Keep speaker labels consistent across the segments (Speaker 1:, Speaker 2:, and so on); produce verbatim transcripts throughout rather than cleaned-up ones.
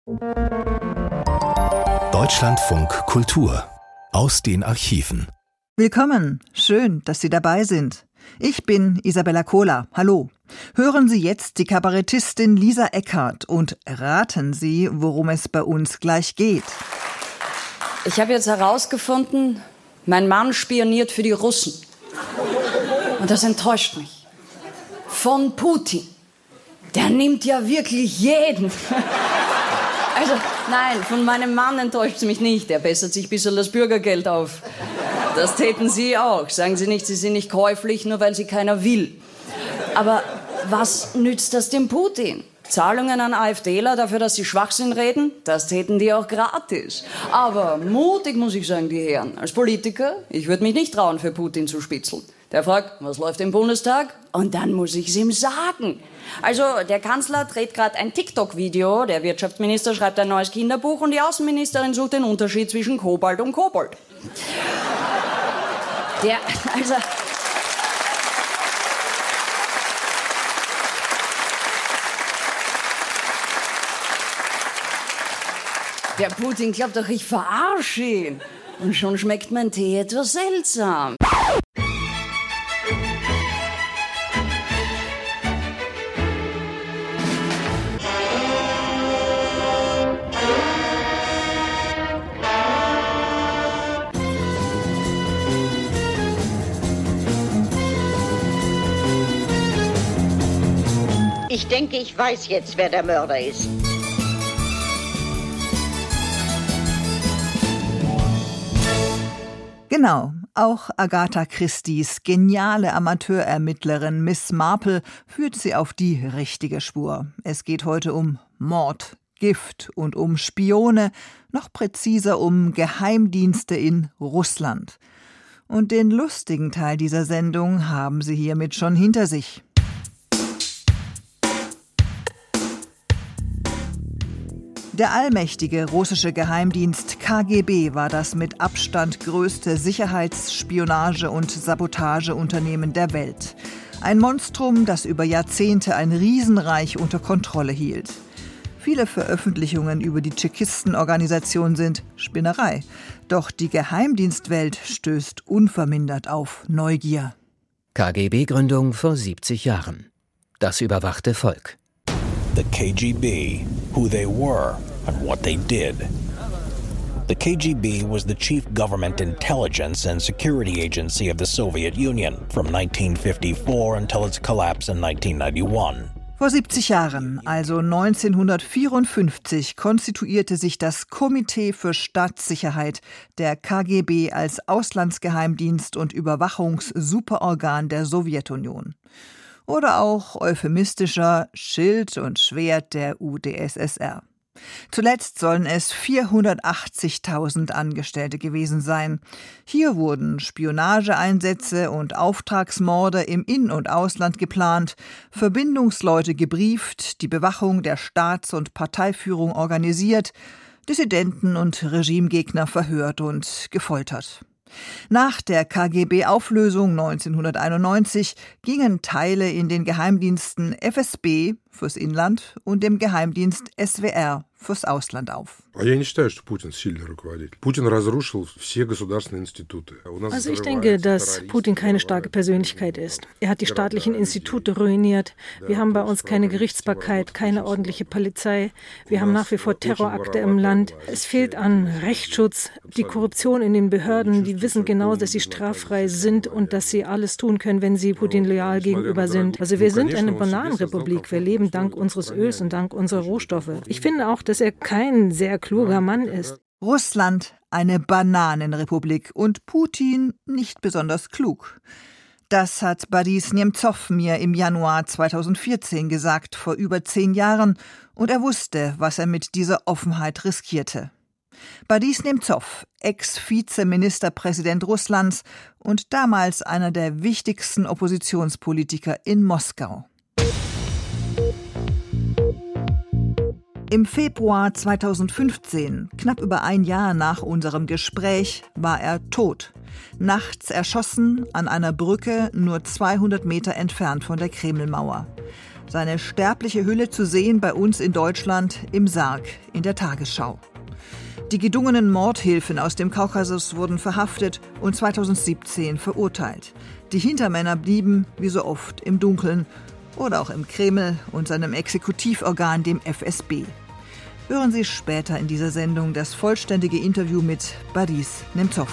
Speaker 1: Deutschlandfunk Kultur aus den Archiven.
Speaker 2: Willkommen, schön, dass Sie dabei sind. Ich bin Isabella Kohler. Hallo. Hören Sie jetzt die Kabarettistin Lisa Eckhardt und raten Sie, worum es bei uns gleich geht.
Speaker 3: Ich habe jetzt herausgefunden, mein Mann spioniert für die Russen. Und das enttäuscht mich. Von Putin. Der nimmt ja wirklich jeden. Also, nein, von meinem Mann enttäuscht es mich nicht. Der bessert sich ein bisschen das Bürgergeld auf. Das täten Sie auch. Sagen Sie nicht, Sie sind nicht käuflich, nur weil Sie keiner will. Aber was nützt das dem Putin? Zahlungen an AfDler dafür, dass sie Schwachsinn reden? Das täten die auch gratis. Aber mutig, muss ich sagen, die Herren. Als Politiker, ich würde mich nicht trauen, für Putin zu spitzeln. Der fragt, was läuft im Bundestag? Und dann muss ich es ihm sagen. Also, der Kanzler dreht gerade ein TikTok-Video, der Wirtschaftsminister schreibt ein neues Kinderbuch und die Außenministerin sucht den Unterschied zwischen Kobalt und Kobold. Der, also... Der Putin glaubt doch, ich verarsche ihn. Und schon schmeckt mein Tee etwas seltsam.
Speaker 4: Ich denke, ich weiß jetzt, wer der Mörder ist.
Speaker 2: Genau, auch Agatha Christies geniale Amateurermittlerin Miss Marple führt sie auf die richtige Spur. Es geht heute um Mord, Gift und um Spione, noch präziser um Geheimdienste in Russland. Und den lustigen Teil dieser Sendung haben Sie hiermit schon hinter sich. Der allmächtige russische Geheimdienst K G B war das mit Abstand größte Sicherheits-, Spionage- und Sabotageunternehmen der Welt. Ein Monstrum, das über Jahrzehnte ein Riesenreich unter Kontrolle hielt. Viele Veröffentlichungen über die Tschechistenorganisation sind Spinnerei. Doch die Geheimdienstwelt stößt unvermindert auf Neugier.
Speaker 5: K G B-Gründung vor siebzig Jahren. Das überwachte Volk.
Speaker 6: The K G B, who they were and what they did. The K G B was the chief government intelligence and security agency of the Soviet Union from nineteen fifty-four until its collapse in nineteen ninety-one.
Speaker 2: Vor siebzig Jahren, also neunzehnhundertvierundfünfzig, konstituierte sich das Komitee für Staatssicherheit der K G B als Auslandsgeheimdienst und Überwachungssuperorgan der Sowjetunion. Oder auch euphemistischer Schild und Schwert der U d S S R. Zuletzt sollen es vierhundertachtzigtausend Angestellte gewesen sein. Hier wurden Spionageeinsätze und Auftragsmorde im In- und Ausland geplant, Verbindungsleute gebrieft, die Bewachung der Staats- und Parteiführung organisiert, Dissidenten und Regimegegner verhört und gefoltert. Nach der K G B-Auflösung neunzehnhunderteinundneunzig gingen Teile in den Geheimdiensten F S B fürs Inland und dem Geheimdienst S W R fürs Ausland auf.
Speaker 7: Also
Speaker 8: ich denke, dass Putin keine starke Persönlichkeit ist. Er hat die staatlichen Institute ruiniert. Wir haben bei uns keine Gerichtsbarkeit, keine ordentliche Polizei. Wir haben nach wie vor Terrorakte im Land. Es fehlt an Rechtsschutz. Die Korruption in den Behörden, die wissen genau, dass sie straffrei sind und dass sie alles tun können, wenn sie Putin loyal gegenüber sind. Also wir sind eine Bananenrepublik. Wir leben dank unseres Öls und dank unserer Rohstoffe. Ich finde auch, dass er kein sehr kluger Mann ist.
Speaker 2: Russland eine Bananenrepublik und Putin nicht besonders klug. Das hat Boris Nemzow mir im Januar zweitausendvierzehn gesagt, vor über zehn Jahren, und er wusste, was er mit dieser Offenheit riskierte. Boris Nemzow, Ex-Vizeministerpräsident Russlands und damals einer der wichtigsten Oppositionspolitiker in Moskau. Im Februar zweitausendfünfzehn, knapp über ein Jahr nach unserem Gespräch, war er tot. Nachts erschossen an einer Brücke nur zweihundert Meter entfernt von der Kremlmauer. Seine sterbliche Hülle zu sehen bei uns in Deutschland im Sarg in der Tagesschau. Die gedungenen Mordhilfen aus dem Kaukasus wurden verhaftet und zweitausendsiebzehn verurteilt. Die Hintermänner blieben, wie so oft, im Dunkeln oder auch im Kreml und seinem Exekutivorgan, dem F S B. Hören Sie später in dieser Sendung das vollständige Interview mit Boris Nemzow.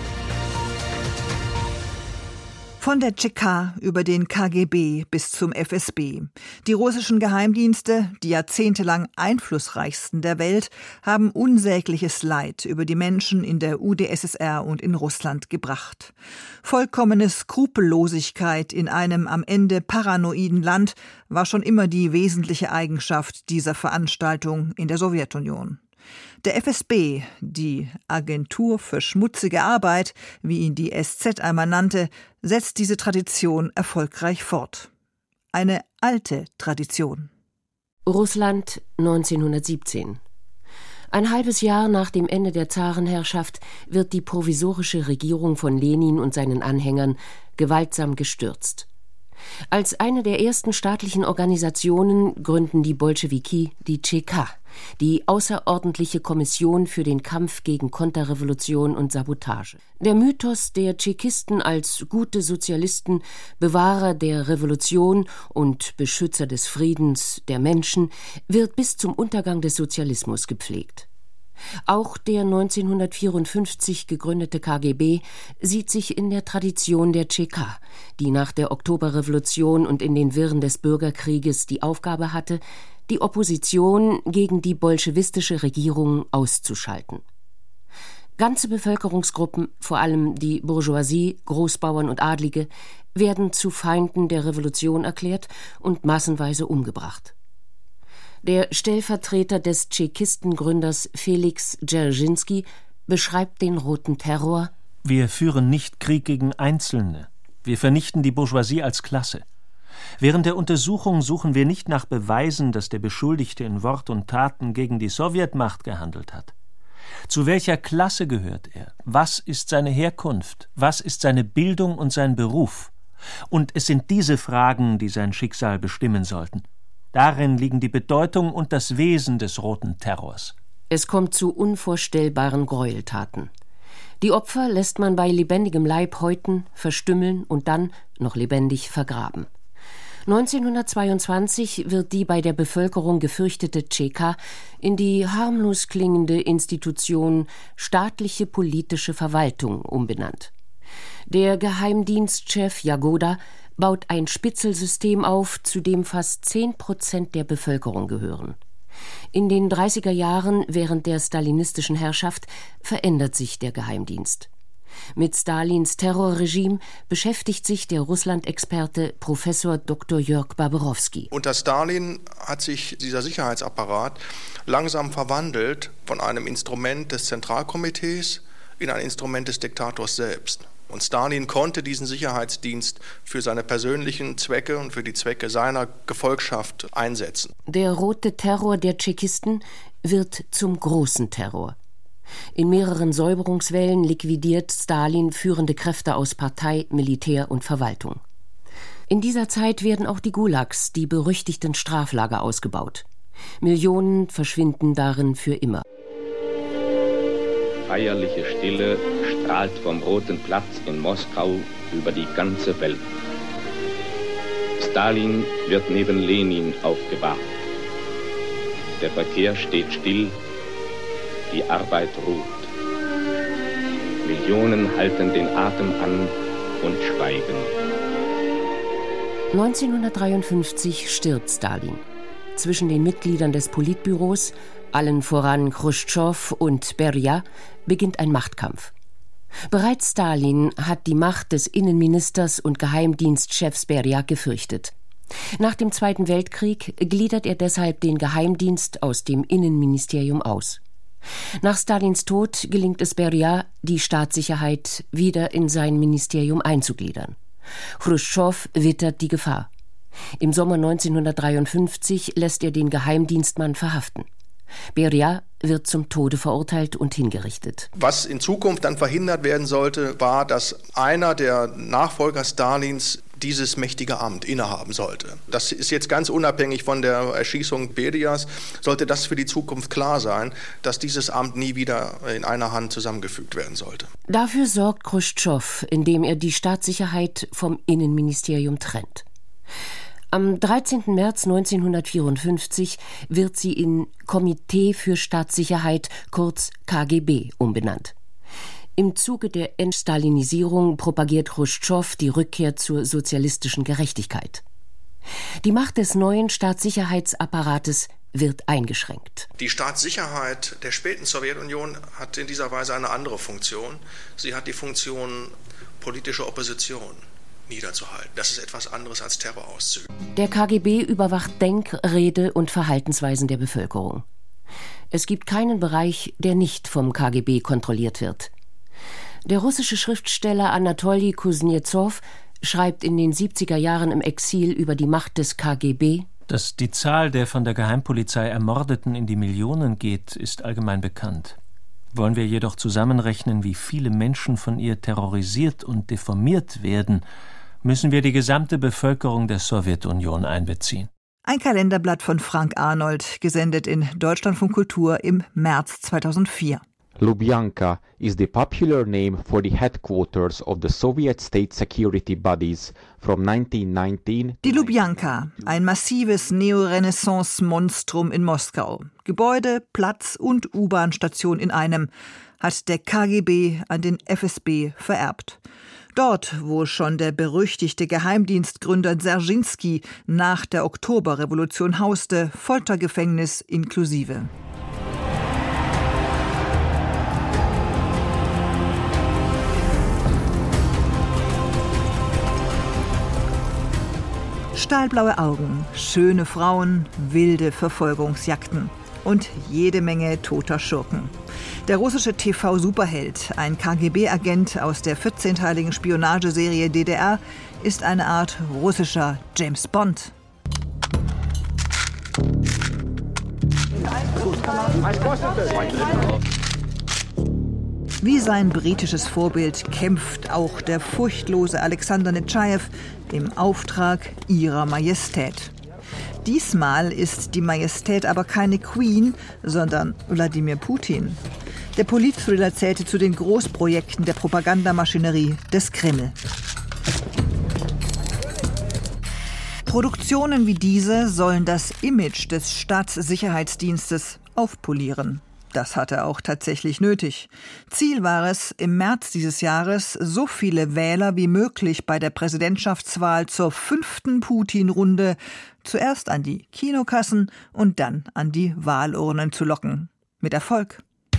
Speaker 2: Von der Tscheka über den K G B bis zum F S B. Die russischen Geheimdienste, die jahrzehntelang einflussreichsten der Welt, haben unsägliches Leid über die Menschen in der U d S S R und in Russland gebracht. Vollkommene Skrupellosigkeit in einem am Ende paranoiden Land war schon immer die wesentliche Eigenschaft dieser Veranstaltung in der Sowjetunion. Der F S B, die Agentur für schmutzige Arbeit, wie ihn die S Z einmal nannte, setzt diese Tradition erfolgreich fort. Eine alte Tradition.
Speaker 7: Russland neunzehnhundertsiebzehn. Ein halbes Jahr nach dem Ende der Zarenherrschaft wird die provisorische Regierung von Lenin und seinen Anhängern gewaltsam gestürzt. Als eine der ersten staatlichen Organisationen gründen die Bolschewiki die Tscheka, die außerordentliche Kommission für den Kampf gegen Konterrevolution und Sabotage. Der Mythos der Tschekisten als gute Sozialisten, Bewahrer der Revolution und Beschützer des Friedens der Menschen wird bis zum Untergang des Sozialismus gepflegt. Auch der neunzehnhundertvierundfünfzig gegründete K G B sieht sich in der Tradition der Tscheka, die nach der Oktoberrevolution und in den Wirren des Bürgerkrieges die Aufgabe hatte, die Opposition gegen die bolschewistische Regierung auszuschalten. Ganze Bevölkerungsgruppen, vor allem die Bourgeoisie, Großbauern und Adlige, werden zu Feinden der Revolution erklärt und massenweise umgebracht. Der Stellvertreter des Tschekistengründers Felix Dzerzhinsky beschreibt den Roten Terror:
Speaker 9: Wir führen nicht Krieg gegen Einzelne. Wir vernichten die Bourgeoisie als Klasse. Während der Untersuchung suchen wir nicht nach Beweisen, dass der Beschuldigte in Wort und Taten gegen die Sowjetmacht gehandelt hat. Zu welcher Klasse gehört er? Was ist seine Herkunft? Was ist seine Bildung und sein Beruf? Und es sind diese Fragen, die sein Schicksal bestimmen sollten. Darin liegen die Bedeutung und das Wesen des Roten Terrors.
Speaker 7: Es kommt zu unvorstellbaren Gräueltaten. Die Opfer lässt man bei lebendigem Leib häuten, verstümmeln und dann, noch lebendig, vergraben. neunzehnhundertzweiundzwanzig wird die bei der Bevölkerung gefürchtete Tscheka in die harmlos klingende Institution staatliche politische Verwaltung umbenannt. Der Geheimdienstchef Jagoda baut ein Spitzelsystem auf, zu dem fast zehn Prozent der Bevölkerung gehören. In den dreißiger Jahren während der stalinistischen Herrschaft verändert sich der Geheimdienst. Mit Stalins Terrorregime beschäftigt sich der Russland-Experte Professor Doktor Jörg Barbarowski.
Speaker 10: Unter Stalin hat sich dieser Sicherheitsapparat langsam verwandelt von einem Instrument des Zentralkomitees in ein Instrument des Diktators selbst. Und Stalin konnte diesen Sicherheitsdienst für seine persönlichen Zwecke und für die Zwecke seiner Gefolgschaft einsetzen.
Speaker 7: Der rote Terror der Tschekisten wird zum großen Terror. In mehreren Säuberungswellen liquidiert Stalin führende Kräfte aus Partei, Militär und Verwaltung. In dieser Zeit werden auch die Gulags, die berüchtigten Straflager, ausgebaut. Millionen verschwinden darin für immer.
Speaker 11: Feierliche Stille strahlt vom Roten Platz in Moskau über die ganze Welt. Stalin wird neben Lenin aufgebahrt. Der Verkehr steht still, die Arbeit ruht. Millionen halten den Atem an und schweigen.
Speaker 7: neunzehnhundertdreiundfünfzig stirbt Stalin. Zwischen den Mitgliedern des Politbüros, allen voran Chruschtschow und Berja, beginnt ein Machtkampf. Bereits Stalin hat die Macht des Innenministers und Geheimdienstchefs Berja gefürchtet. Nach dem Zweiten Weltkrieg gliedert er deshalb den Geheimdienst aus dem Innenministerium aus. Nach Stalins Tod gelingt es Berja, die Staatssicherheit wieder in sein Ministerium einzugliedern. Chruschtschow wittert die Gefahr. Im Sommer neunzehnhundertdreiundfünfzig lässt er den Geheimdienstmann verhaften. Berja wird zum Tode verurteilt und hingerichtet.
Speaker 10: Was in Zukunft dann verhindert werden sollte, war, dass einer der Nachfolger Stalins dieses mächtige Amt innehaben sollte. Das ist jetzt ganz unabhängig von der Erschießung Bedias, sollte das für die Zukunft klar sein, dass dieses Amt nie wieder in einer Hand zusammengefügt werden sollte.
Speaker 7: Dafür sorgt Chruschtschow, indem er die Staatssicherheit vom Innenministerium trennt. Am dreizehnten März neunzehnhundertvierundfünfzig wird sie in Komitee für Staatssicherheit, kurz K G B, umbenannt. Im Zuge der Entstalinisierung propagiert Chruschtschow die Rückkehr zur sozialistischen Gerechtigkeit. Die Macht des neuen Staatssicherheitsapparates wird eingeschränkt.
Speaker 10: Die Staatssicherheit der späten Sowjetunion hat in dieser Weise eine andere Funktion. Sie hat die Funktion, politische Opposition niederzuhalten. Das ist etwas anderes als Terrorauszüge.
Speaker 7: Der K G B überwacht Denk-, Rede- und Verhaltensweisen der Bevölkerung. Es gibt keinen Bereich, der nicht vom K G B kontrolliert wird. Der russische Schriftsteller Anatolij Kusnezow schreibt in den siebziger Jahren im Exil über die Macht des K G B:
Speaker 9: Dass die Zahl der von der Geheimpolizei Ermordeten in die Millionen geht, ist allgemein bekannt. Wollen wir jedoch zusammenrechnen, wie viele Menschen von ihr terrorisiert und deformiert werden, müssen wir die gesamte Bevölkerung der Sowjetunion einbeziehen.
Speaker 2: Ein Kalenderblatt von Frank Arnold, gesendet in Deutschlandfunk Kultur im März zweitausendvier.
Speaker 12: Lubyanka is the popular name for the headquarters of the Soviet state security bodies from nineteen nineteen.
Speaker 2: Die Lubyanka, ein massives Neorenaissance-Monstrum in Moskau. Gebäude, Platz und U-Bahn-Station in einem, hat der K G B an den F S B vererbt. Dort, wo schon der berüchtigte Geheimdienstgründer Dserschinski nach der Oktoberrevolution hauste, Foltergefängnis inklusive. Stahlblaue Augen, schöne Frauen, wilde Verfolgungsjagden und jede Menge toter Schurken. Der russische T V-Superheld, ein K G B-Agent aus der vierzehnteiligen Spionageserie D D R, ist eine Art russischer James Bond. Wie sein britisches Vorbild kämpft auch der furchtlose Alexander Netschajew im Auftrag ihrer Majestät. Diesmal ist die Majestät aber keine Queen, sondern Wladimir Putin. Der Politthriller zählte zu den Großprojekten der Propagandamaschinerie des Kreml. Produktionen wie diese sollen das Image des Staatssicherheitsdienstes aufpolieren. Das hatte auch tatsächlich nötig. Ziel war es, im März dieses Jahres so viele Wähler wie möglich bei der Präsidentschaftswahl zur fünften Putin-Runde zuerst an die Kinokassen und dann an die Wahlurnen zu locken. Mit Erfolg.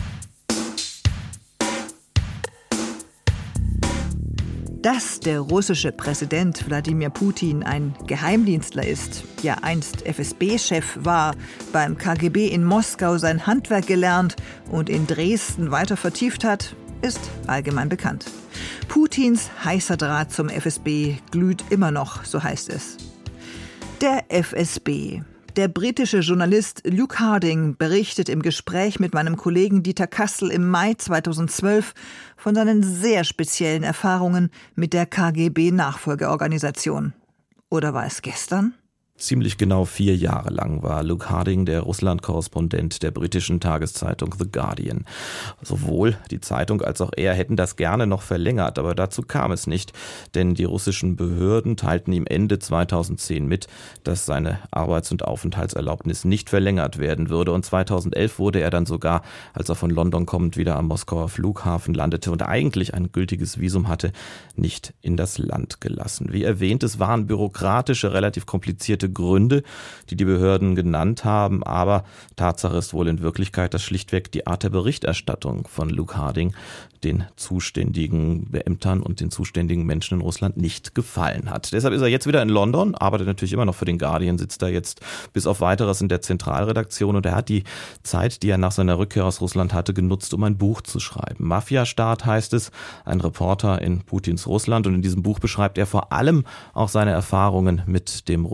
Speaker 2: Dass der russische Präsident Wladimir Putin ein Geheimdienstler ist, ja einst F S B-Chef war, beim K G B in Moskau sein Handwerk gelernt und in Dresden weiter vertieft hat, ist allgemein bekannt. Putins heißer Draht zum F S B glüht immer noch, so heißt es. Der F S B. Der britische Journalist Luke Harding berichtet im Gespräch mit meinem Kollegen Dieter Kassel im Mai zweitausendzwölf von seinen sehr speziellen Erfahrungen mit der K G B-Nachfolgeorganisation. Oder war es gestern?
Speaker 13: Ziemlich genau vier Jahre lang war Luke Harding der Russland-Korrespondent der britischen Tageszeitung The Guardian. Sowohl die Zeitung als auch er hätten das gerne noch verlängert, aber dazu kam es nicht, denn die russischen Behörden teilten ihm Ende zweitausendzehn mit, dass seine Arbeits- und Aufenthaltserlaubnis nicht verlängert werden würde, und zweitausendelf wurde er dann sogar, als er von London kommend wieder am Moskauer Flughafen landete und eigentlich ein gültiges Visum hatte, nicht in das Land gelassen. Wie erwähnt, es waren bürokratische, relativ komplizierte Gründe, die die Behörden genannt haben, aber Tatsache ist wohl in Wirklichkeit, dass schlichtweg die Art der Berichterstattung von Luke Harding den zuständigen Beamtern und den zuständigen Menschen in Russland nicht gefallen hat. Deshalb ist er jetzt wieder in London, arbeitet natürlich immer noch für den Guardian, sitzt da jetzt bis auf Weiteres in der Zentralredaktion, und er hat die Zeit, die er nach seiner Rückkehr aus Russland hatte, genutzt, um ein Buch zu schreiben. Mafiastaat heißt es, ein Reporter in Putins Russland, und in diesem Buch beschreibt er vor allem auch seine Erfahrungen mit dem russischen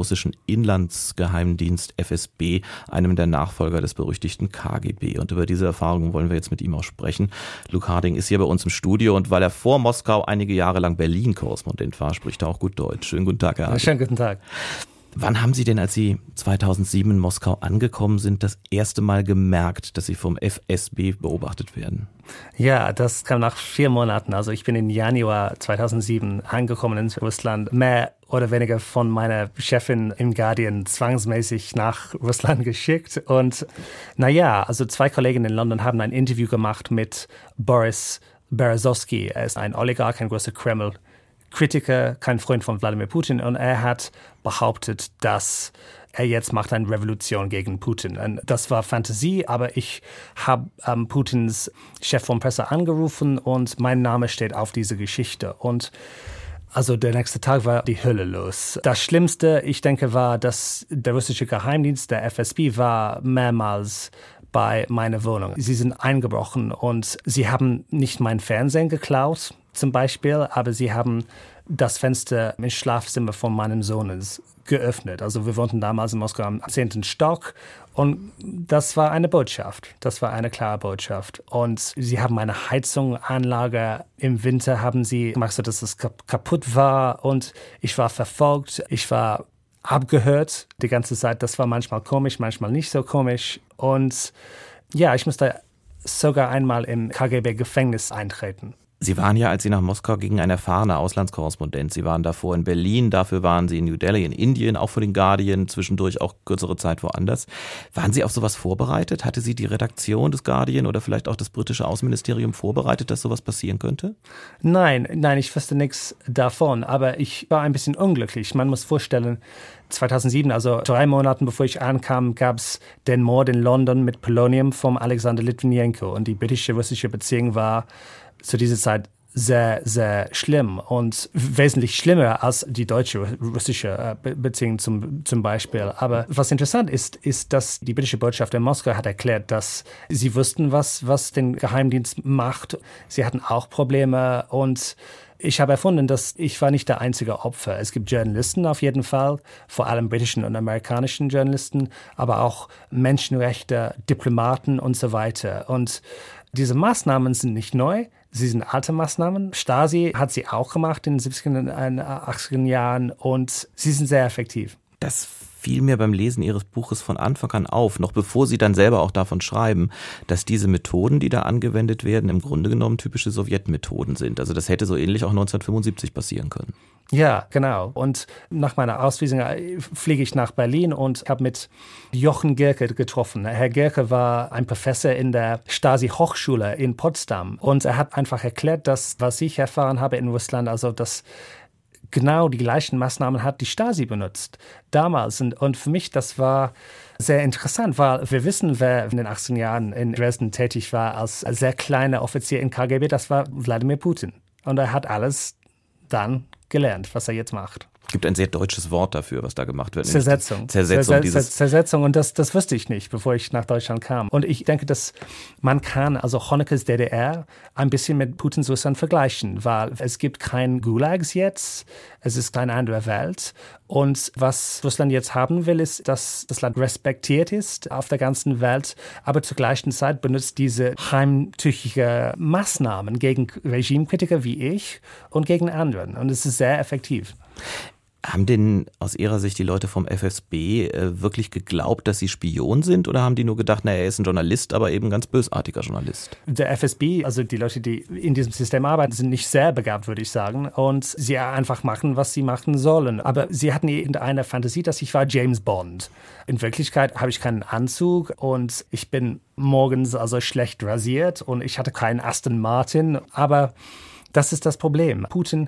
Speaker 13: Inlandsgeheimdienst F S B, einem der Nachfolger des berüchtigten K G B. Und über diese Erfahrungen wollen wir jetzt mit ihm auch sprechen. Luke Harding ist hier bei uns im Studio und weil er vor Moskau einige Jahre lang Berlin-Korrespondent war, spricht er auch gut Deutsch. Schönen guten Tag, Herr Harding.
Speaker 14: Schönen guten Tag.
Speaker 13: Wann haben Sie denn, als Sie zweitausendsieben in Moskau angekommen sind, das erste Mal gemerkt, dass Sie vom F S B beobachtet werden?
Speaker 14: Ja, das kam nach vier Monaten. Also ich bin im Januar zweitausendsieben angekommen in Russland, mehr oder weniger von meiner Chefin im Guardian zwangsmäßig nach Russland geschickt. Und naja, also zwei Kollegen in London haben ein Interview gemacht mit Boris Berezovsky. Er ist ein Oligarch, ein großer Kreml Kritiker, kein Freund von Wladimir Putin, und er hat behauptet, dass er jetzt macht eine Revolution gegen Putin. Und das war Fantasie, aber ich habe ähm, Putins Chef von Presse angerufen und mein Name steht auf dieser Geschichte. Und also der nächste Tag war die Hölle los. Das Schlimmste, ich denke, war, dass der russische Geheimdienst, der F S B, war mehrmals bei meiner Wohnung. Sie sind eingebrochen und sie haben nicht mein Fernsehen geklaut, zum Beispiel, aber sie haben das Fenster im Schlafzimmer von meinem Sohn geöffnet. Also wir wohnten damals in Moskau am zehnten Stock und das war eine Botschaft. Das war eine klare Botschaft. Und sie haben meine Heizunganlage im Winter haben sie gemacht, so dass es kaputt war und ich war verfolgt. Ich war abgehört die ganze Zeit. Das war manchmal komisch, manchmal nicht so komisch. Und ja, ich musste sogar einmal im K G B-Gefängnis eintreten.
Speaker 13: Sie waren ja, als Sie nach Moskau gingen, ein erfahrener Auslandskorrespondent. Sie waren davor in Berlin, dafür waren Sie in New Delhi, in Indien, auch für den Guardian, zwischendurch auch kürzere Zeit woanders. Waren Sie auf sowas vorbereitet? Hatte Sie die Redaktion des Guardian oder vielleicht auch das britische Außenministerium vorbereitet, dass sowas passieren könnte?
Speaker 14: Nein, nein, ich wusste nichts davon, aber ich war ein bisschen unglücklich. Man muss vorstellen, zweitausendsieben, also drei Monate bevor ich ankam, gab es den Mord in London mit Polonium vom Alexander Litvinenko und die britische-russische Beziehung war zu dieser Zeit sehr, sehr schlimm und wesentlich schlimmer als die deutsche-russische Beziehung zum, zum Beispiel. Aber was interessant ist, ist, dass die britische Botschaft in Moskau hat erklärt, dass sie wussten, was, was den Geheimdienst macht. Sie hatten auch Probleme und ich habe erfunden, dass ich war nicht der einzige Opfer. Es gibt Journalisten auf jeden Fall, vor allem britischen und amerikanischen Journalisten, aber auch Menschenrechte, Diplomaten und so weiter. Und diese Maßnahmen sind nicht neu, sie sind alte Maßnahmen. Stasi hat sie auch gemacht in den siebziger und achtziger Jahren und sie sind sehr effektiv.
Speaker 13: Das fiel mir beim Lesen Ihres Buches von Anfang an auf, noch bevor Sie dann selber auch davon schreiben, dass diese Methoden, die da angewendet werden, im Grunde genommen typische Sowjetmethoden sind. Also das hätte so ähnlich auch neunzehnhundertfünfundsiebzig passieren können.
Speaker 14: Ja, genau. Und nach meiner Ausweisung fliege ich nach Berlin und habe mit Jochen Gerke getroffen. Herr Gerke war ein Professor in der Stasi-Hochschule in Potsdam. Und er hat einfach erklärt, dass, was ich erfahren habe in Russland, also dass genau die gleichen Maßnahmen hat die Stasi benutzt damals. Und, und für mich, das war sehr interessant, weil wir wissen, wer in den achtziger Jahren in Dresden tätig war als sehr kleiner Offizier im K G B, das war Wladimir Putin. Und er hat alles dann gelernt, was er jetzt macht.
Speaker 13: Es gibt ein sehr deutsches Wort dafür, was da gemacht wird.
Speaker 14: Zersetzung.
Speaker 13: Zersetzung.
Speaker 14: Zerse-
Speaker 13: dieses
Speaker 14: Zersetzung. Und das, das wusste ich nicht, bevor ich nach Deutschland kam. Und ich denke, dass man kann also Honeckers D D R ein bisschen mit Putins Russland vergleichen, weil es gibt kein Gulags jetzt, es ist keine andere Welt. Und was Russland jetzt haben will, ist, dass das Land respektiert ist auf der ganzen Welt, aber zur gleichen Zeit benutzt diese heimtückige Maßnahmen gegen Regimekritiker wie ich und gegen anderen. Und es ist sehr effektiv.
Speaker 13: Haben denn aus Ihrer Sicht die Leute vom F S B äh, wirklich geglaubt, dass sie Spion sind oder haben die nur gedacht, naja, er ist ein Journalist, aber eben ein ganz bösartiger Journalist?
Speaker 14: Der F S B, also die Leute, die in diesem System arbeiten, sind nicht sehr begabt, würde ich sagen. Und sie einfach machen, was sie machen sollen. Aber sie hatten irgendeine Fantasie, dass ich war James Bond. In Wirklichkeit habe ich keinen Anzug und ich bin morgens also schlecht rasiert und ich hatte keinen Aston Martin. Aber das ist das Problem. Putin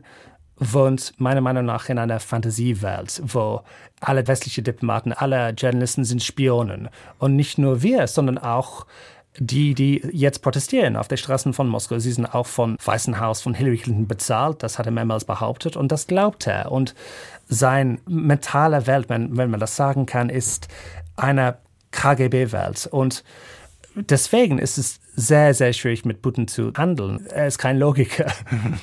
Speaker 14: wohnt meiner Meinung nach in einer Fantasiewelt, wo alle westlichen Diplomaten, alle Journalisten sind Spionen. Und nicht nur wir, sondern auch die, die jetzt protestieren auf den Straßen von Moskau. Sie sind auch vom Weißen Haus von Hillary Clinton bezahlt, das hat er mehrmals behauptet und das glaubt er. Und seine mentale Welt, wenn, wenn man das sagen kann, ist eine K G B-Welt. Und deswegen ist es sehr, sehr schwierig, mit Putin zu handeln. Er ist kein Logiker.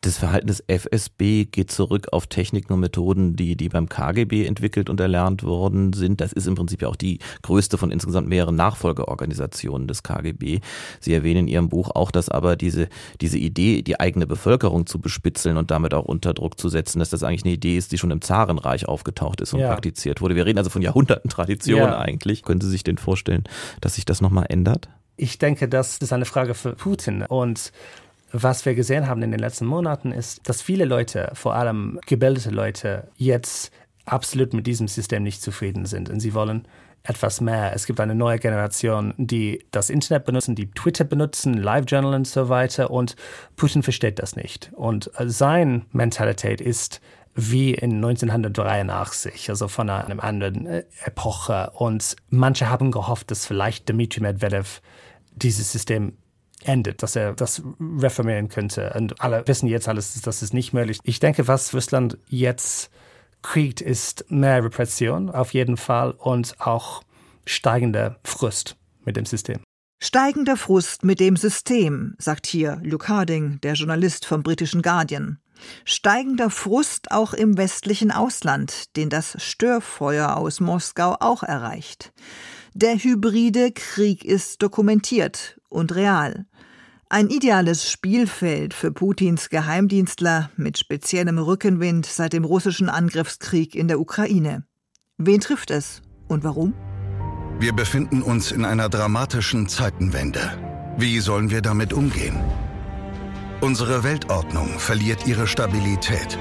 Speaker 13: Das Verhalten des F S B geht zurück auf Techniken und Methoden, die, die beim K G B entwickelt und erlernt worden sind. Das ist im Prinzip ja auch die größte von insgesamt mehreren Nachfolgeorganisationen des K G B. Sie erwähnen in Ihrem Buch auch, dass aber diese, diese Idee, die eigene Bevölkerung zu bespitzeln und damit auch unter Druck zu setzen, dass das eigentlich eine Idee ist, die schon im Zarenreich aufgetaucht ist und ja. praktiziert wurde. Wir reden also von Jahrhunderten Tradition ja. eigentlich. Können Sie sich denn vorstellen, dass sich das nochmal ändert?
Speaker 14: Ich denke, das ist eine Frage für Putin. Und was wir gesehen haben in den letzten Monaten ist, dass viele Leute, vor allem gebildete Leute, jetzt absolut mit diesem System nicht zufrieden sind. Und sie wollen etwas mehr. Es gibt eine neue Generation, die das Internet benutzen, die Twitter benutzen, Live-Journal und so weiter. Und Putin versteht das nicht. Und seine Mentalität ist wie in neunzehnhundertdreiundachtzig, also von einer anderen Epoche. Und manche haben gehofft, dass vielleicht Dmitri Medvedev dieses System endet, dass er das reformieren könnte. Und alle wissen jetzt alles, das ist nicht möglich. Ich denke, was Russland jetzt kriegt, ist mehr Repression auf jeden Fall und auch steigender Frust mit dem System.
Speaker 2: Steigender Frust mit dem System, sagt hier Luke Harding, der Journalist vom britischen Guardian. Steigender Frust auch im westlichen Ausland, den das Störfeuer aus Moskau auch erreicht. Der hybride Krieg ist dokumentiert und real. Ein ideales Spielfeld für Putins Geheimdienstler mit speziellem Rückenwind seit dem russischen Angriffskrieg in der Ukraine. Wen trifft es und warum?
Speaker 15: Wir befinden uns in einer dramatischen Zeitenwende. Wie sollen wir damit umgehen? Unsere Weltordnung verliert ihre Stabilität.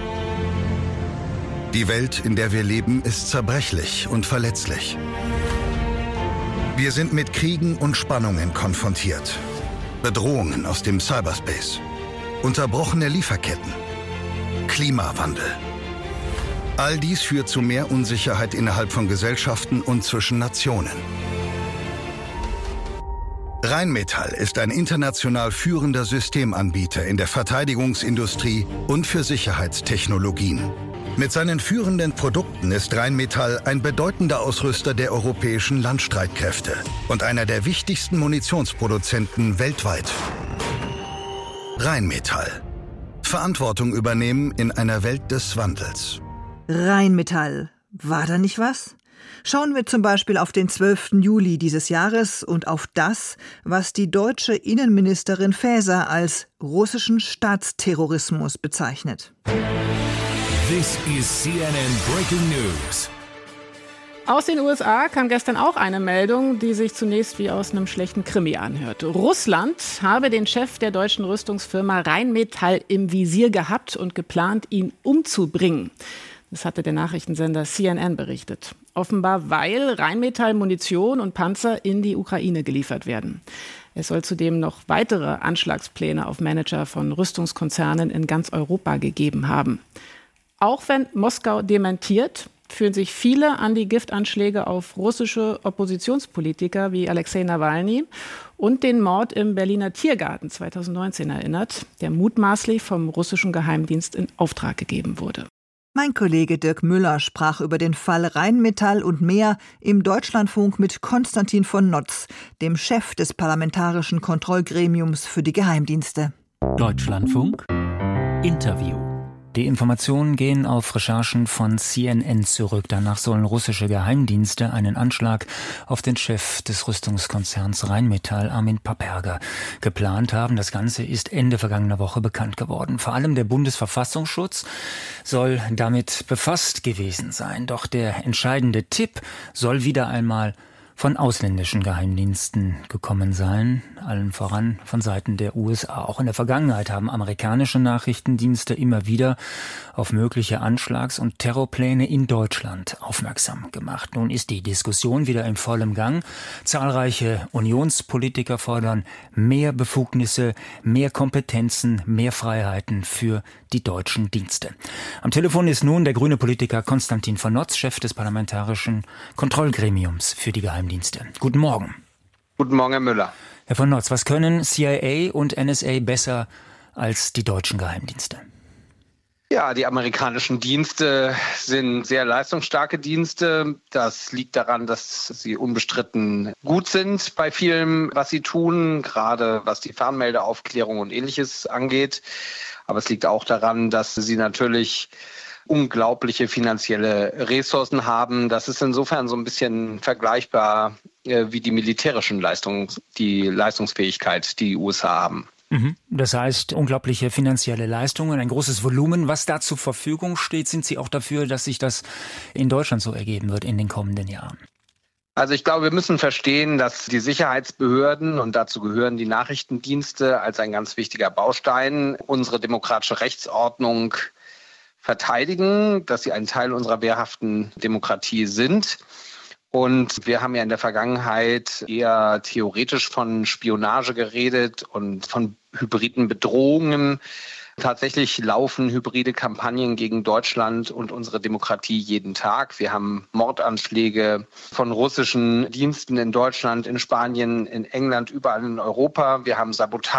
Speaker 15: Die Welt, in der wir leben, ist zerbrechlich und verletzlich. Wir sind mit Kriegen und Spannungen konfrontiert. Bedrohungen aus dem Cyberspace, unterbrochene Lieferketten, Klimawandel. All dies führt zu mehr Unsicherheit innerhalb von Gesellschaften und zwischen Nationen. Rheinmetall ist ein international führender Systemanbieter in der Verteidigungsindustrie und für Sicherheitstechnologien. Mit seinen führenden Produkten ist Rheinmetall ein bedeutender Ausrüster der europäischen Landstreitkräfte und einer der wichtigsten Munitionsproduzenten weltweit. Rheinmetall. Verantwortung übernehmen in einer Welt des Wandels.
Speaker 2: Rheinmetall. War da nicht was? Schauen wir zum Beispiel auf den zwölften Juli dieses Jahres und auf das, was die deutsche Innenministerin Faeser als russischen Staatsterrorismus bezeichnet.
Speaker 1: This is C N N Breaking News.
Speaker 16: Aus den U S A kam gestern auch eine Meldung, die sich zunächst wie aus einem schlechten Krimi anhört. Russland habe den Chef der deutschen Rüstungsfirma Rheinmetall im Visier gehabt und geplant, ihn umzubringen. Das hatte der Nachrichtensender C N N berichtet. Offenbar, weil Rheinmetall Munition und Panzer in die Ukraine geliefert werden. Es soll zudem noch weitere Anschlagspläne auf Manager von Rüstungskonzernen in ganz Europa gegeben haben. Auch wenn Moskau dementiert, fühlen sich viele an die Giftanschläge auf russische Oppositionspolitiker wie Alexei Nawalny und den Mord im Berliner Tiergarten zweitausendneunzehn erinnert, der mutmaßlich vom russischen Geheimdienst in Auftrag gegeben wurde.
Speaker 2: Mein Kollege Dirk Müller sprach über den Fall Rheinmetall und mehr im Deutschlandfunk mit Konstantin von Notz, dem Chef des Parlamentarischen Kontrollgremiums für die Geheimdienste.
Speaker 17: Deutschlandfunk Interview. Die Informationen gehen auf Recherchen von C N N zurück. Danach sollen russische Geheimdienste einen Anschlag auf den Chef des Rüstungskonzerns Rheinmetall, Armin Papperger, geplant haben. Das Ganze ist Ende vergangener Woche bekannt geworden. Vor allem der Bundesverfassungsschutz soll damit befasst gewesen sein. Doch der entscheidende Tipp soll wieder einmal von ausländischen Geheimdiensten gekommen sein, allen voran von Seiten der U S A. Auch in der Vergangenheit haben amerikanische Nachrichtendienste immer wieder auf mögliche Anschlags- und Terrorpläne in Deutschland aufmerksam gemacht. Nun ist die Diskussion wieder in vollem Gang. Zahlreiche Unionspolitiker fordern mehr Befugnisse, mehr Kompetenzen, mehr Freiheiten für die deutschen Dienste. Am Telefon ist nun der grüne Politiker Konstantin von Notz, Chef des Parlamentarischen Kontrollgremiums für die Geheimdienste. Guten Morgen.
Speaker 18: Guten Morgen, Herr Müller.
Speaker 17: Herr von Notz, was können C I A und N S A besser als die deutschen Geheimdienste?
Speaker 18: Ja, die amerikanischen Dienste sind sehr leistungsstarke Dienste. Das liegt daran, dass sie unbestritten gut sind bei vielem, was sie tun, gerade was die Fernmeldeaufklärung und Ähnliches angeht. Aber es liegt auch daran, dass sie natürlich unglaubliche finanzielle Ressourcen haben. Das ist insofern so ein bisschen vergleichbar äh, wie die militärischen Leistungen, die Leistungsfähigkeit, die die U S A haben.
Speaker 17: Das heißt, unglaubliche finanzielle Leistungen, ein großes Volumen. Was da zur Verfügung steht, sind Sie auch dafür, dass sich das in Deutschland so ergeben wird in den kommenden Jahren?
Speaker 18: Also ich glaube, wir müssen verstehen, dass die Sicherheitsbehörden, und dazu gehören die Nachrichtendienste als ein ganz wichtiger Baustein, unsere demokratische Rechtsordnung verteidigen, dass sie ein Teil unserer wehrhaften Demokratie sind. Und wir haben ja in der Vergangenheit eher theoretisch von Spionage geredet und von hybriden Bedrohungen. Tatsächlich laufen hybride Kampagnen gegen Deutschland und unsere Demokratie jeden Tag. Wir haben Mordanschläge von russischen Diensten in Deutschland, in Spanien, in England, überall in Europa. Wir haben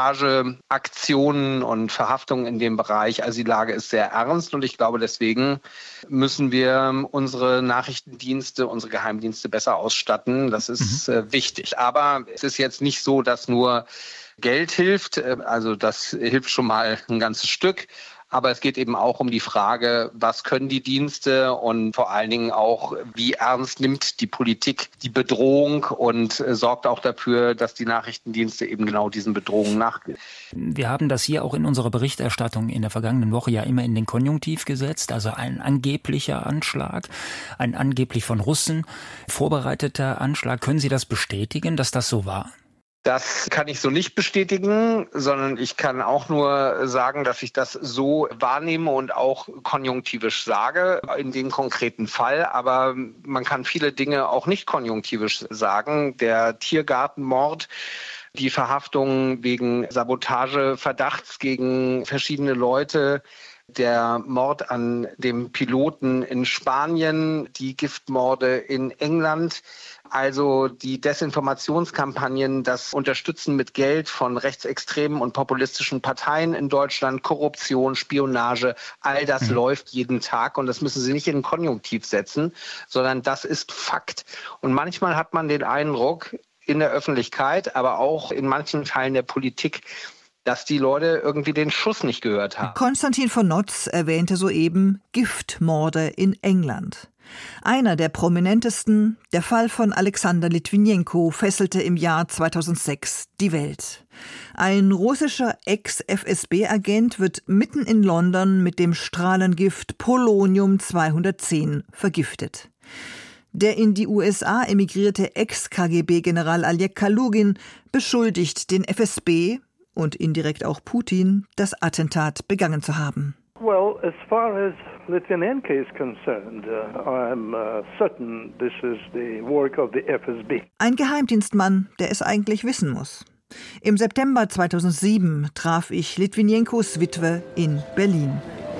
Speaker 18: Sabotageaktionen und Verhaftungen in dem Bereich. Also die Lage ist sehr ernst und ich glaube, deswegen müssen wir unsere Nachrichtendienste, unsere Geheimdienste besser ausstatten. Das ist mhm. wichtig. Aber es ist jetzt nicht so, dass nur Geld hilft, also das hilft schon mal ein ganzes Stück. Aber es geht eben auch um die Frage, was können die Dienste und vor allen Dingen auch, wie ernst nimmt die Politik die Bedrohung und sorgt auch dafür, dass die Nachrichtendienste eben genau diesen Bedrohungen nachgehen.
Speaker 17: Wir haben das hier auch in unserer Berichterstattung in der vergangenen Woche ja immer in den Konjunktiv gesetzt, also ein angeblicher Anschlag, ein angeblich von Russen vorbereiteter Anschlag. Können Sie das bestätigen, dass das so war?
Speaker 18: Das kann ich so nicht bestätigen, sondern ich kann auch nur sagen, dass ich das so wahrnehme und auch konjunktivisch sage in dem konkreten Fall. Aber man kann viele Dinge auch nicht konjunktivisch sagen. Der Tiergartenmord, die Verhaftung wegen Sabotageverdachts gegen verschiedene Leute, der Mord an dem Piloten in Spanien, die Giftmorde in England, also die Desinformationskampagnen, das Unterstützen mit Geld von rechtsextremen und populistischen Parteien in Deutschland, Korruption, Spionage, all das mhm. läuft jeden Tag und das müssen Sie nicht in den Konjunktiv setzen, sondern das ist Fakt. Und manchmal hat man den Eindruck in der Öffentlichkeit, aber auch in manchen Teilen der Politik, dass die Leute irgendwie den Schuss nicht gehört haben.
Speaker 2: Konstantin von Notz erwähnte soeben Giftmorde in England. Einer der prominentesten, der Fall von Alexander Litwinenko, fesselte im Jahr zweitausendsechs die Welt. Ein russischer Ex-F S B-Agent wird mitten in London mit dem Strahlengift Polonium zweihundertzehn vergiftet. Der in die U S A emigrierte Ex-K G B-General Oleg Kalugin beschuldigt den F S B und indirekt auch Putin, das Attentat begangen zu haben.
Speaker 19: Well, as far as Litvinenko is concerned, uh, I'm uh, certain this is the work of the F S B.
Speaker 2: Ein Geheimdienstmann, der es eigentlich wissen muss. Im September zweitausendsieben traf ich Litvinenkos Witwe in Berlin.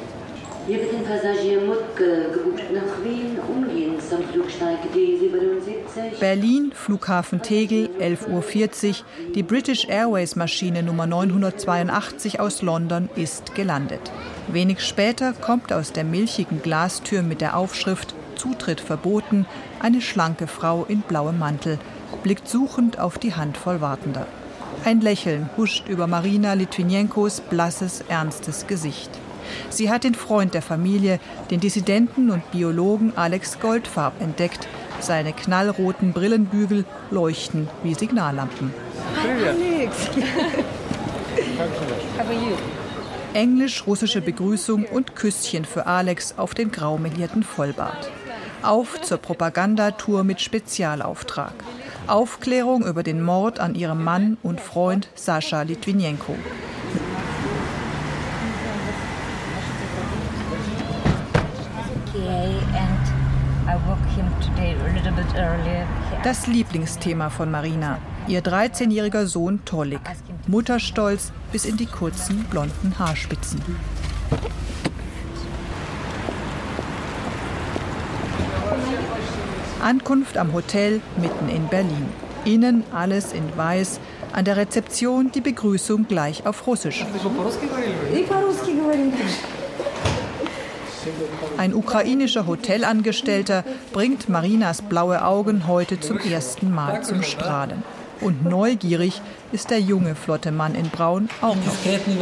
Speaker 20: Wir bitten Passagier Mutke, gebucht nach Wien, umgehend am Flugsteig D siebenundsiebzig.
Speaker 2: Berlin, Flughafen Tegel, elf Uhr vierzig. Die British Airways Maschine Nummer neunhundertzweiundachtzig aus London ist gelandet. Wenig später kommt aus der milchigen Glastür mit der Aufschrift Zutritt verboten eine schlanke Frau in blauem Mantel, blickt suchend auf die Handvoll Wartender. Ein Lächeln huscht über Marina Litvinenkos blasses, ernstes Gesicht. Sie hat den Freund der Familie, den Dissidenten und Biologen Alex Goldfarb, entdeckt. Seine knallroten Brillenbügel leuchten wie Signallampen.
Speaker 20: Hi Alex! How are you?
Speaker 2: Englisch-russische Begrüßung und Küsschen für Alex auf den graumelierten Vollbart. Auf zur Propagandatour mit Spezialauftrag. Aufklärung über den Mord an ihrem Mann und Freund Sascha Litvinenko. Das Lieblingsthema von Marina, ihr dreizehnjähriger Sohn Tolik. Mutterstolz bis in die kurzen blonden Haarspitzen. Ankunft am Hotel mitten in Berlin. Innen alles in weiß. An der Rezeption die Begrüßung gleich auf Russisch. Ein ukrainischer Hotelangestellter bringt Marinas blaue Augen heute zum ersten Mal zum Strahlen. Und neugierig ist der junge, flotte Mann in Braun auch noch.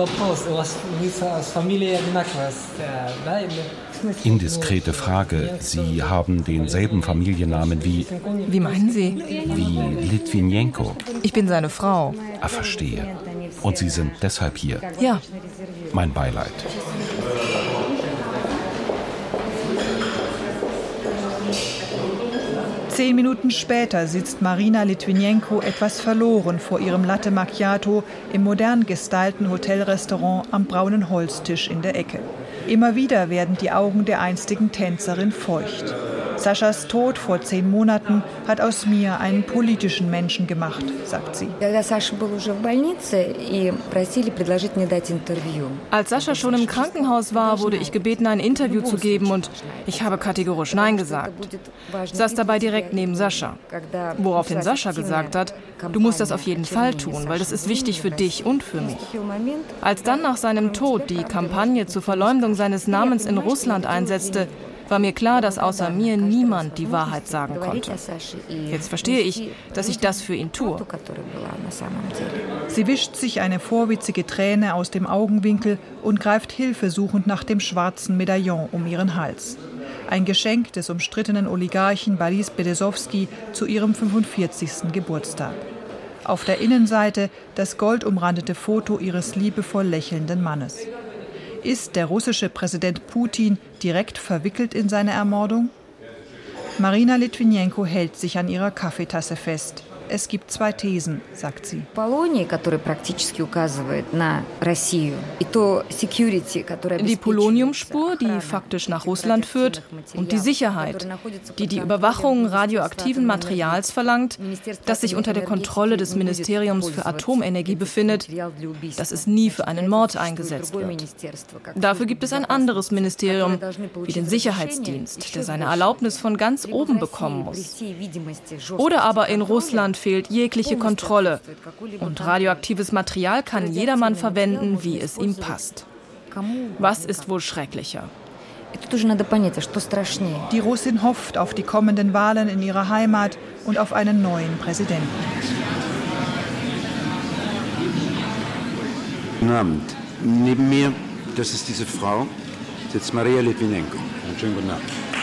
Speaker 21: Indiskrete Frage. Sie haben denselben Familiennamen wie...
Speaker 22: Wie meinen Sie?
Speaker 21: Wie Litvinenko.
Speaker 22: Ich bin seine Frau.
Speaker 21: Ah, verstehe. Und Sie sind deshalb hier?
Speaker 22: Ja.
Speaker 21: Mein Beileid.
Speaker 2: Zehn Minuten später sitzt Marina Litvinenko etwas verloren vor ihrem Latte Macchiato im modern gestylten Hotelrestaurant am braunen Holztisch in der Ecke. Immer wieder werden die Augen der einstigen Tänzerin feucht. Saschas Tod vor zehn Monaten hat aus mir einen politischen Menschen gemacht, sagt sie.
Speaker 22: Als Sascha schon im Krankenhaus war, wurde ich gebeten, ein Interview zu geben, und ich habe kategorisch Nein gesagt. Ich saß dabei direkt neben Sascha. Woraufhin Sascha gesagt hat, du musst das auf jeden Fall tun, weil das ist wichtig für dich und für mich. Als dann nach seinem Tod die Kampagne zur Verleumdung seines Namens in Russland einsetzte, war mir klar, dass außer mir niemand die Wahrheit sagen konnte. Jetzt verstehe ich, dass ich das für ihn tue.
Speaker 2: Sie wischt sich eine vorwitzige Träne aus dem Augenwinkel und greift hilfesuchend nach dem schwarzen Medaillon um ihren Hals. Ein Geschenk des umstrittenen Oligarchen Boris Berezowski zu ihrem fünfundvierzigsten Geburtstag. Auf der Innenseite das goldumrandete Foto ihres liebevoll lächelnden Mannes. Ist der russische Präsident Putin direkt verwickelt in seine Ermordung? Marina Litvinenko hält sich an ihrer Kaffeetasse fest. Es gibt zwei Thesen, sagt sie.
Speaker 22: Die Poloniumspur, die faktisch nach Russland führt, und die Sicherheit, die die Überwachung radioaktiven Materials verlangt, das sich unter der Kontrolle des Ministeriums für Atomenergie befindet, das es nie für einen Mord eingesetzt wird. Dafür gibt es ein anderes Ministerium, wie den Sicherheitsdienst, der seine Erlaubnis von ganz oben bekommen muss. Oder aber in Russland fehlt jegliche Kontrolle und radioaktives Material kann jedermann verwenden, wie es ihm passt. Was ist wohl schrecklicher?
Speaker 2: Die Russin hofft auf die kommenden Wahlen in ihrer Heimat und auf einen neuen Präsidenten.
Speaker 23: Guten Abend. Neben mir, das ist diese Frau, sitzt Maria Litvinenko. Einen schönen guten Abend.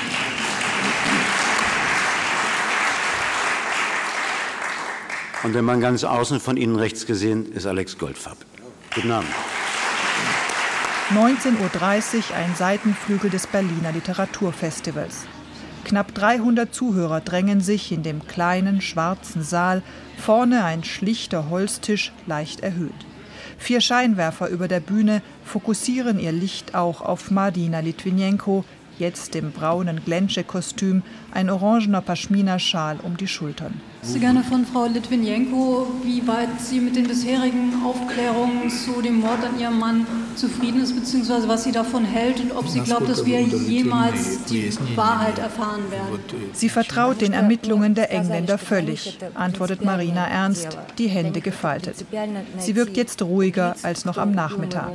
Speaker 23: Und der Mann ganz außen von Ihnen rechts gesehen ist Alex Goldfarb. Guten Abend.
Speaker 2: neunzehn Uhr dreißig, ein Seitenflügel des Berliner Literaturfestivals. Knapp dreihundert Zuhörer drängen sich in dem kleinen, schwarzen Saal, vorne ein schlichter Holztisch, leicht erhöht. Vier Scheinwerfer über der Bühne fokussieren ihr Licht auch auf Marina Litvinenko, jetzt im braunen Glensche-Kostüm, ein orangener Paschmina-Schal um die Schultern.
Speaker 24: Ich wüsste gerne von Frau Litvinenko, wie weit sie mit den bisherigen Aufklärungen zu dem Mord an ihrem Mann zufrieden ist, beziehungsweise was sie davon hält und ob sie glaubt, dass wir jemals die Wahrheit erfahren werden.
Speaker 2: Sie vertraut den Ermittlungen der Engländer völlig, antwortet Marina ernst, die Hände gefaltet. Sie wirkt jetzt ruhiger als noch am Nachmittag.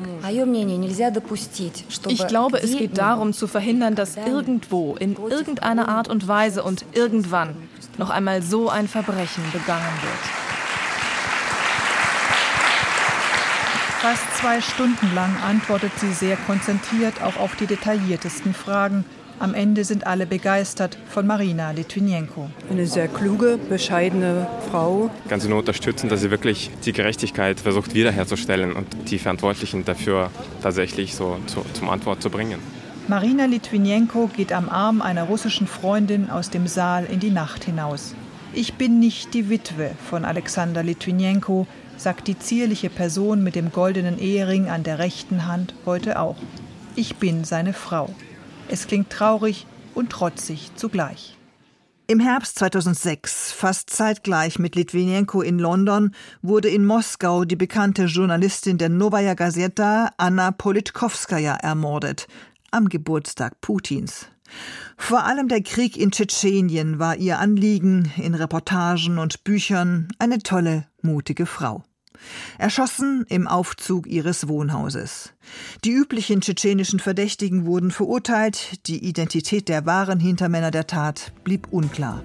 Speaker 22: Ich glaube, es geht darum, zu verhindern, dass irgendwo, in irgendeiner Art und Weise und irgendwann noch einmal so ein Verbrechen begangen wird.
Speaker 2: Fast zwei Stunden lang antwortet sie sehr konzentriert auch auf die detailliertesten Fragen. Am Ende sind alle begeistert von Marina Litvinenko.
Speaker 25: Eine sehr kluge, bescheidene Frau.
Speaker 26: Ganz nur unterstützen, dass sie wirklich die Gerechtigkeit versucht wiederherzustellen und die Verantwortlichen dafür tatsächlich so zu, zum Antwort zu bringen.
Speaker 2: Marina Litvinenko geht am Arm einer russischen Freundin aus dem Saal in die Nacht hinaus. Ich bin nicht die Witwe von Alexander Litvinenko, sagt die zierliche Person mit dem goldenen Ehering an der rechten Hand heute auch. Ich bin seine Frau. Es klingt traurig und trotzig zugleich. Im Herbst zweitausendsechs, fast zeitgleich mit Litvinenko in London, wurde in Moskau die bekannte Journalistin der Nowaja Gazeta Anna Politkovskaja ermordet. Am Geburtstag Putins. Vor allem der Krieg in Tschetschenien war ihr Anliegen, in Reportagen und Büchern eine tolle, mutige Frau. Erschossen im Aufzug ihres Wohnhauses. Die üblichen tschetschenischen Verdächtigen wurden verurteilt, die Identität der wahren Hintermänner der Tat blieb unklar.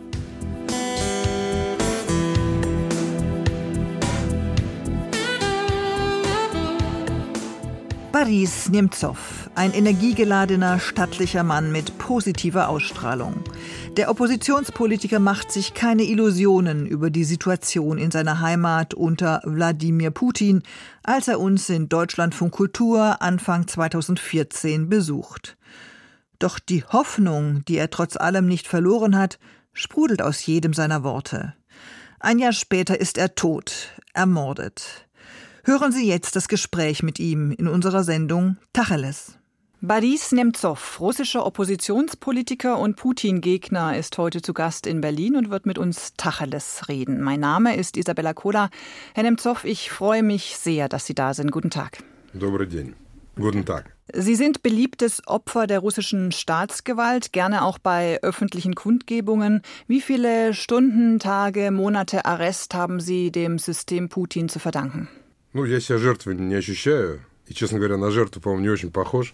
Speaker 2: Boris Nemzow, ein energiegeladener, stattlicher Mann mit positiver Ausstrahlung. Der Oppositionspolitiker macht sich keine Illusionen über die Situation in seiner Heimat unter Wladimir Putin, als er uns in Deutschlandfunk Kultur Anfang zweitausendvierzehn besucht. Doch die Hoffnung, die er trotz allem nicht verloren hat, sprudelt aus jedem seiner Worte. Ein Jahr später ist er tot, ermordet. Hören Sie jetzt das Gespräch mit ihm in unserer Sendung Tacheles. Boris Nemzow, russischer Oppositionspolitiker und Putin-Gegner, ist heute zu Gast in Berlin und wird mit uns Tacheles reden. Mein Name ist Isabella Kola. Herr Nemzow, ich freue mich sehr, dass Sie da sind. Guten Tag.
Speaker 3: Добрый день. Guten Tag.
Speaker 2: Sie sind beliebtes Opfer der russischen Staatsgewalt, gerne auch bei öffentlichen Kundgebungen. Wie viele Stunden, Tage, Monate Arrest haben Sie dem System Putin zu verdanken?
Speaker 3: Ну, я себя жертвой не ощущаю. И, честно говоря, на жертву, по-моему, не очень похож.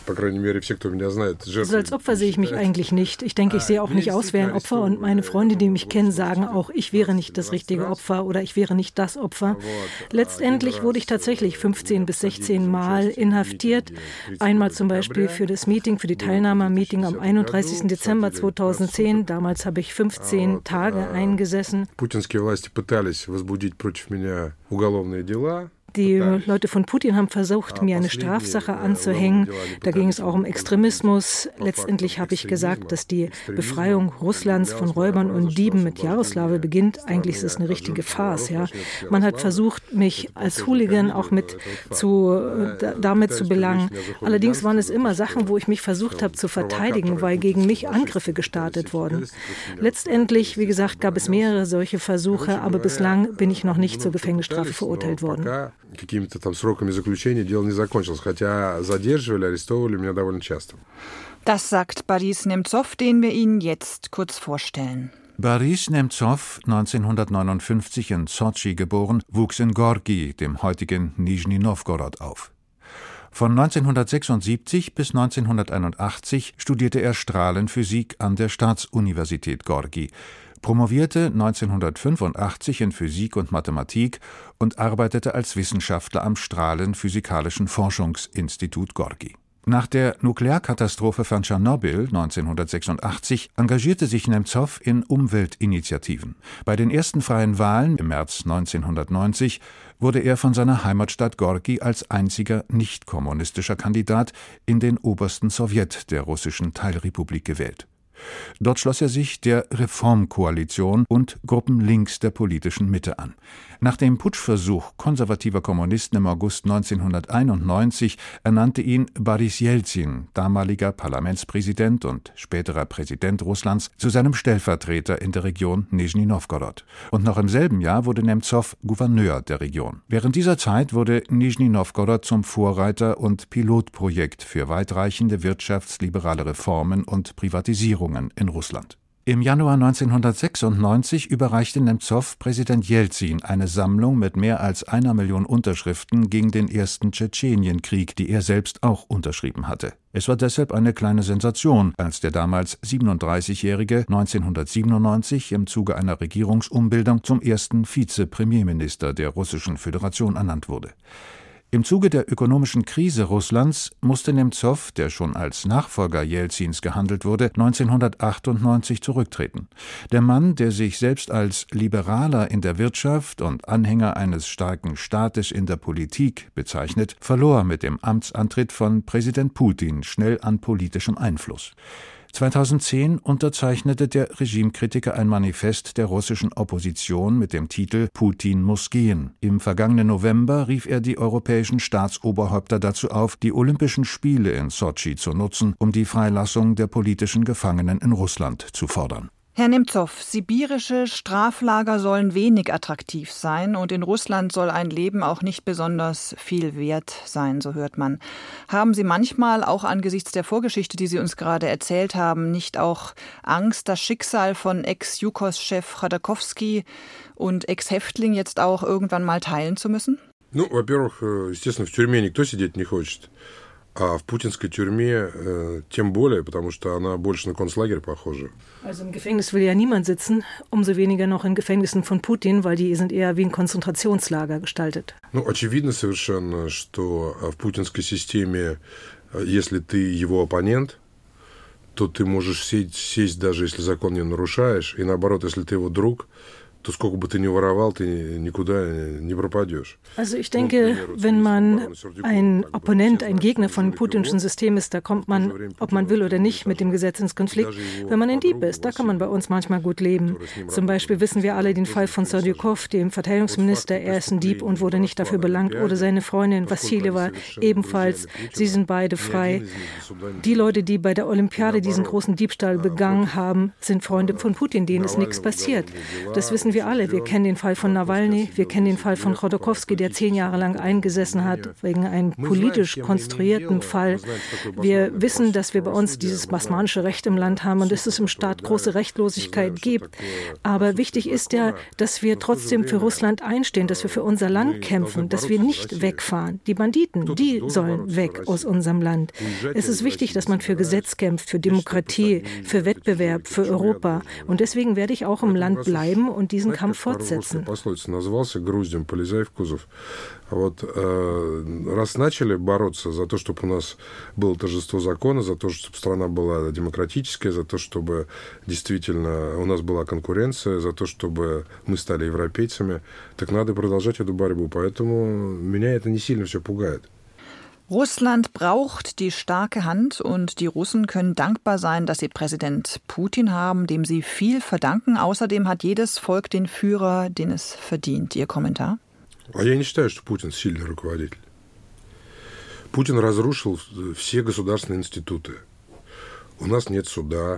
Speaker 4: So als Opfer sehe ich mich eigentlich nicht. Ich denke, ich sehe auch nicht aus wie ein Opfer und meine Freunde, die mich kennen, sagen auch, ich wäre nicht das richtige Opfer oder ich wäre nicht das Opfer. Letztendlich wurde ich tatsächlich fünfzehn bis sechzehn Mal inhaftiert. Einmal zum Beispiel für das Meeting, für die Teilnahme am Meeting am einunddreißigsten Dezember zweitausendzehn. Damals habe ich fünfzehn Tage eingesessen.
Speaker 3: Путинские власти пытались возбудить против меня уголовные дела.
Speaker 4: Die Leute von Putin haben versucht, mir eine Strafsache anzuhängen. Da ging es auch um Extremismus. Letztendlich habe ich gesagt, dass die Befreiung Russlands von Räubern und Dieben mit Jaroslawl beginnt. Eigentlich ist es eine richtige Farce. Ja. Man hat versucht, mich als Hooligan auch mit zu, damit zu belangen. Allerdings waren es immer Sachen, wo ich mich versucht habe zu verteidigen, weil gegen mich Angriffe gestartet wurden. Letztendlich, wie gesagt, gab es mehrere solche Versuche, aber bislang bin ich noch nicht zur Gefängnisstrafe verurteilt worden.
Speaker 3: Какими-то там сроками заключения дело не закончилось, хотя задерживали, арестовывали меня довольно часто.
Speaker 2: Das sagt Boris Nemzow, den wir Ihnen jetzt kurz vorstellen.
Speaker 5: Boris Nemzow, neunzehnhundertneunundfünfzig in Sotschi geboren, wuchs in Gorki, dem heutigen Nischni Nowgorod, auf. Von neunzehnhundertsechsundsiebzig bis neunzehnhunderteinundachtzig studierte er Strahlenphysik an der Staatsuniversität Gorki, promovierte neunzehnhundertfünfundachtzig in Physik und Mathematik und arbeitete als Wissenschaftler am Strahlenphysikalischen Forschungsinstitut Gorki. Nach der Nuklearkatastrophe von Tschernobyl neunzehnhundertsechsundachtzig engagierte sich Nemzow in Umweltinitiativen. Bei den ersten freien Wahlen im März neunzehnhundertneunzig wurde er von seiner Heimatstadt Gorki als einziger nicht-kommunistischer Kandidat in den obersten Sowjet der russischen Teilrepublik gewählt. Dort schloss er sich der Reformkoalition und Gruppen links der politischen Mitte an. Nach dem Putschversuch konservativer Kommunisten im August neunzehnhunderteinundneunzig ernannte ihn Boris Jelzin, damaliger Parlamentspräsident und späterer Präsident Russlands, zu seinem Stellvertreter in der Region Nischni Nowgorod. Und noch im selben Jahr wurde Nemzow Gouverneur der Region. Während dieser Zeit wurde Nischni Nowgorod zum Vorreiter und Pilotprojekt für weitreichende wirtschaftsliberale Reformen und Privatisierungen in Russland. Im Januar neunzehnhundertsechsundneunzig überreichte Nemzow Präsident Jelzin eine Sammlung mit mehr als einer Million Unterschriften gegen den ersten Tschetschenienkrieg, die er selbst auch unterschrieben hatte. Es war deshalb eine kleine Sensation, als der damals siebenunddreißigjährige neunzehnhundertsiebenundneunzig im Zuge einer Regierungsumbildung zum ersten Vizepremierminister der Russischen Föderation ernannt wurde. Im Zuge der ökonomischen Krise Russlands musste Nemzow, der schon als Nachfolger Jelzins gehandelt wurde, neunzehnhundertachtundneunzig zurücktreten. Der Mann, der sich selbst als Liberaler in der Wirtschaft und Anhänger eines starken Staates in der Politik bezeichnet, verlor mit dem Amtsantritt von Präsident Putin schnell an politischem Einfluss. zweitausendzehn unterzeichnete der Regimekritiker ein Manifest der russischen Opposition mit dem Titel »Putin muss gehen«. Im vergangenen November rief er die europäischen Staatsoberhäupter dazu auf, die Olympischen Spiele in Sotschi zu nutzen, um die Freilassung der politischen Gefangenen in Russland zu fordern.
Speaker 2: Herr Nemzow, sibirische Straflager sollen wenig attraktiv sein und in Russland soll ein Leben auch nicht besonders viel wert sein, so hört man. Haben Sie manchmal, auch angesichts der Vorgeschichte, die Sie uns gerade erzählt haben, nicht auch Angst, das Schicksal von Ex-Jukos-Chef Chodorkowski und Ex-Häftling jetzt auch irgendwann mal teilen zu müssen?
Speaker 3: Ну, во-первых, естественно, в тюрьме никто сидеть не хочет. А в путинской тюрьме э, тем более, потому что она больше на концлагерь похожа.
Speaker 4: Also im Gefängnis will ja niemand sitzen, umso weniger noch in Gefängnissen von Putin, weil die sind eher wie ein Konzentrationslager gestaltet.
Speaker 3: Ну, очевидно совершенно, что в путинской системе, если ты его оппонент, то ты можешь сесть, сесть даже если закон не нарушаешь, и наоборот, если ты его друг, то сколько бы ты ни воровал, ты никуда не пропадешь.
Speaker 4: Also ich denke, wenn man ein Opponent, ein Gegner von putinschen System ist, da kommt man, ob man will oder nicht, mit dem Gesetz ins Konflikt. Wenn man ein Dieb ist, da kann man bei uns manchmal gut leben. Zum Beispiel wissen wir alle den Fall von Serdyukov, dem Verteidigungsminister. Er ist ein Dieb und wurde nicht dafür belangt. Oder seine Freundin Vassiljeva ebenfalls. Sie sind beide frei. Die Leute, die bei der Olympiade diesen großen Diebstahl begangen haben, sind Freunde von Putin, denen ist nichts passiert. Das wissen wir alle. Wir kennen den Fall von Nawalny, wir kennen den Fall von Chodorkowski, der zehn Jahre lang eingesessen hat, wegen einem politisch konstruierten Fall. Wir wissen, dass wir bei uns dieses basmanische Recht im Land haben und dass es im Staat große Rechtlosigkeit gibt. Aber wichtig ist ja, dass wir trotzdem für Russland einstehen, dass wir für unser Land kämpfen, dass wir nicht wegfahren. Die Banditen, die sollen weg aus unserem Land. Es ist wichtig, dass man für Gesetz kämpft, für Demokratie, für Wettbewerb, für Europa. Und deswegen werde ich auch im Land bleiben und diesen Kampf fortsetzen.
Speaker 3: Вот э, раз начали бороться за то, чтобы у нас было торжество закона, за то, чтобы страна была демократическая, за то, чтобы действительно у нас была конкуренция, за то, чтобы мы стали европейцами, так надо продолжать эту борьбу. Поэтому меня это не сильно все пугает.
Speaker 2: Russland braucht die starke Hand und die Russen können dankbar sein, dass sie Präsident Putin haben, dem sie viel verdanken. Außerdem hat jedes Volk den Führer, den es verdient. Ihr Kommentar?
Speaker 3: А я не считаю, что Путин сильный руководитель. Путин разрушил все государственные институты. У нас нет суда.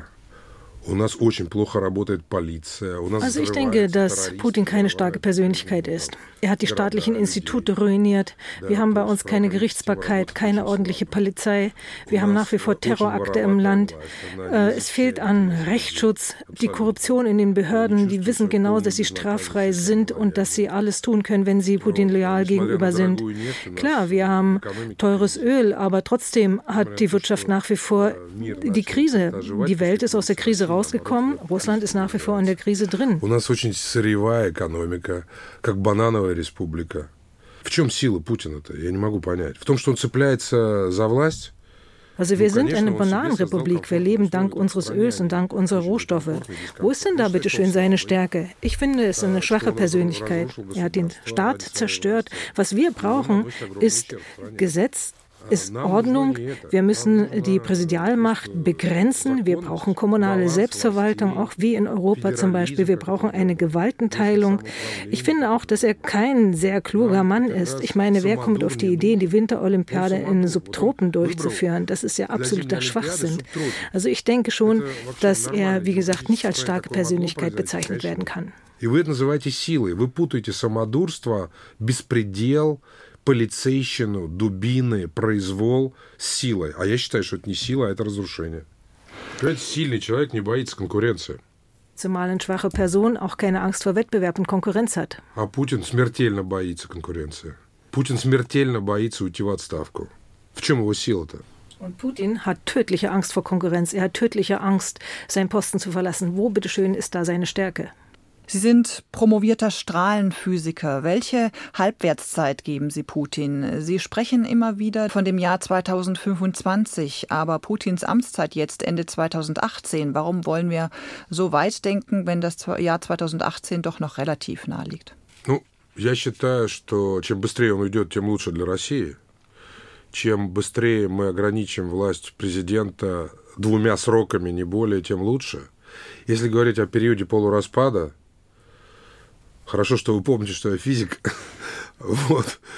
Speaker 4: Also ich denke, dass Putin keine starke Persönlichkeit ist. Er hat die staatlichen Institute ruiniert. Wir haben bei uns keine Gerichtsbarkeit, keine ordentliche Polizei. Wir haben nach wie vor Terrorakte im Land. Es fehlt an Rechtsschutz. Die Korruption in den Behörden, die wissen genau, dass sie straffrei sind und dass sie alles tun können, wenn sie Putin loyal gegenüber sind. Klar, wir haben teures Öl, aber trotzdem hat die Wirtschaft nach wie vor die Krise. Die Welt ist aus der Krise raus. rausgekommen. Russland ist nach wie vor in der Krise drin.
Speaker 3: У нас очень сырьевая экономика, как банановая республика. В чем сила Путина-то? Я не могу понять. В том, что он цепляется за власть?
Speaker 4: Also wir sind eine Bananenrepublik. Wir leben dank unseres Öls und dank unserer Rohstoffe. Wo ist denn da bitte schön seine Stärke? Ich finde, es ist eine schwache Persönlichkeit. Er hat den Staat zerstört. Was wir brauchen, ist Gesetz, ist Ordnung. Wir müssen die Präsidialmacht begrenzen. Wir brauchen kommunale Selbstverwaltung, auch wie in Europa zum Beispiel. Wir brauchen eine Gewaltenteilung. Ich finde auch, dass er kein sehr kluger Mann ist. Ich meine, wer kommt auf die Idee, die Winterolympiade in Subtropen durchzuführen? Das ist ja absoluter Schwachsinn. Also ich denke schon, dass er, wie gesagt, nicht als starke Persönlichkeit bezeichnet werden kann.
Speaker 3: И вы это называете силой. Вы путаете самодурство, беспредел, полицейщину, дубины, произвол с силой. А я считаю, что это не сила, а это разрушение. Понимаете, сильный человек не боится конкуренции.
Speaker 4: Zumal eine schwache Person auch keine Angst vor Wettbewerb und Konkurrenz hat.
Speaker 3: А Путин смертельно боится конкуренции. Путин смертельно боится уйти в отставку. В чем его сила-то?
Speaker 4: Und Putin hat tödliche Angst vor Konkurrenz. Er hat tödliche Angst, seinen Posten zu verlassen. Wo, bitteschön, ist da seine Stärke?
Speaker 2: Sie sind promovierter Strahlenphysiker. Welche Halbwertszeit geben Sie Putin? Sie sprechen immer wieder von dem Jahr zweitausendfünfundzwanzig, aber Putins Amtszeit jetzt Ende zweitausendachtzehn. Warum wollen wir so weit denken, wenn das Jahr zweitausendachtzehn doch noch relativ nahe liegt?
Speaker 3: Ну, я считаю, что чем быстрее он уйдет, тем лучше для России. Чем быстрее мы ограничим власть президента двумя сроками, не более, тем лучше. Если говорить о периоде полураспада, хорошо, что вы помните, что я физик, вот,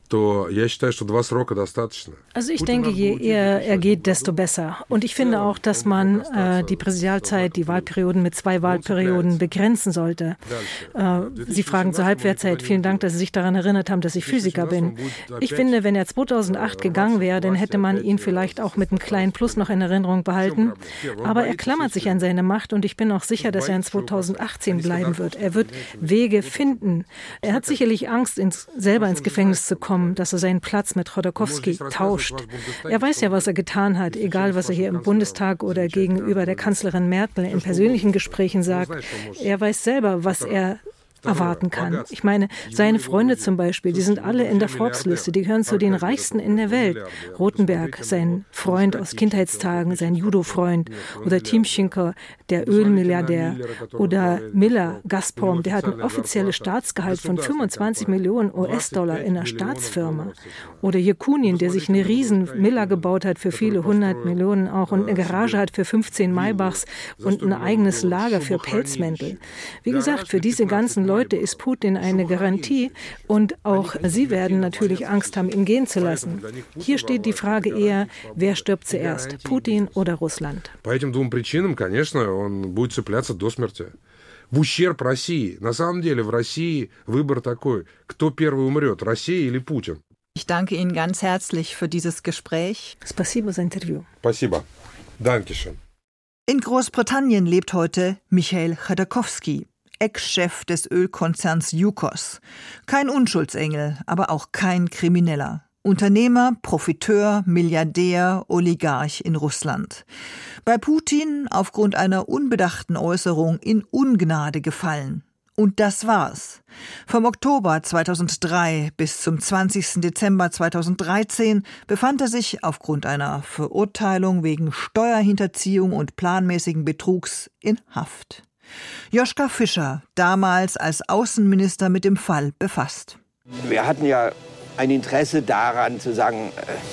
Speaker 4: Also ich denke, je eher er geht, desto besser. Und ich finde auch, dass man äh, die Präsidialzeit, die Wahlperioden mit zwei Wahlperioden begrenzen sollte. Äh, Sie fragen zur Halbwertzeit. Vielen Dank, dass Sie sich daran erinnert haben, dass ich Physiker bin. Ich finde, wenn er zweitausendacht gegangen wäre, dann hätte man ihn vielleicht auch mit einem kleinen Plus noch in Erinnerung behalten. Aber er klammert sich an seine Macht und ich bin auch sicher, dass er in zweitausendachtzehn bleiben wird. Er wird Wege finden. Er hat sicherlich Angst, ins, selber ins Gefängnis zu kommen, dass er seinen Platz mit Chodorkowski tauscht. Er weiß ja, was er getan hat, egal was er hier im Bundestag oder gegenüber der Kanzlerin Merkel in persönlichen Gesprächen sagt. Er weiß selber, was er erwarten kann. Ich meine, seine Freunde zum Beispiel, die sind alle in der Forbes-Liste, die gehören zu den reichsten in der Welt. Rothenberg, sein Freund aus Kindheitstagen, sein Judo-Freund, oder Timchenko, der Ölmilliardär, oder Miller, Gazprom, der hat ein offizielles Staatsgehalt von fünfundzwanzig Millionen U S-Dollar in einer Staatsfirma. Oder Jekunin, der sich eine riesen Miller gebaut hat für viele hundert Millionen auch und eine Garage hat für fünfzehn Maybachs und ein eigenes Lager für Pelzmäntel. Wie gesagt, für diese ganzen Leute ist Putin eine Garantie und auch sie werden natürlich Angst haben, ihn gehen zu lassen. Hier steht die Frage eher, wer stirbt zuerst, Putin oder Russland?
Speaker 3: По этим двум причинам, конечно, он будет цепляться до смерти. В ущерб России. На самом деле в России выбор такой, кто первый умрет, Россия или Путин.
Speaker 2: Ich danke Ihnen ganz herzlich für dieses Gespräch.
Speaker 4: Спасибо за интервью.
Speaker 3: Спасибо. Dankeschön.
Speaker 2: In Großbritannien lebt heute Michail Chodorkowski, Ex-Chef des Ölkonzerns Yukos. Kein Unschuldsengel, aber auch kein Krimineller. Unternehmer, Profiteur, Milliardär, Oligarch in Russland. Bei Putin aufgrund einer unbedachten Äußerung in Ungnade gefallen. Und das war's. Vom Oktober zweitausenddrei bis zum zwanzigsten Dezember zweitausenddreizehn befand er sich aufgrund einer Verurteilung wegen Steuerhinterziehung und planmäßigen Betrugs in Haft. Joschka Fischer, damals als Außenminister mit dem Fall befasst.
Speaker 6: Wir hatten ja ein Interesse daran zu sagen,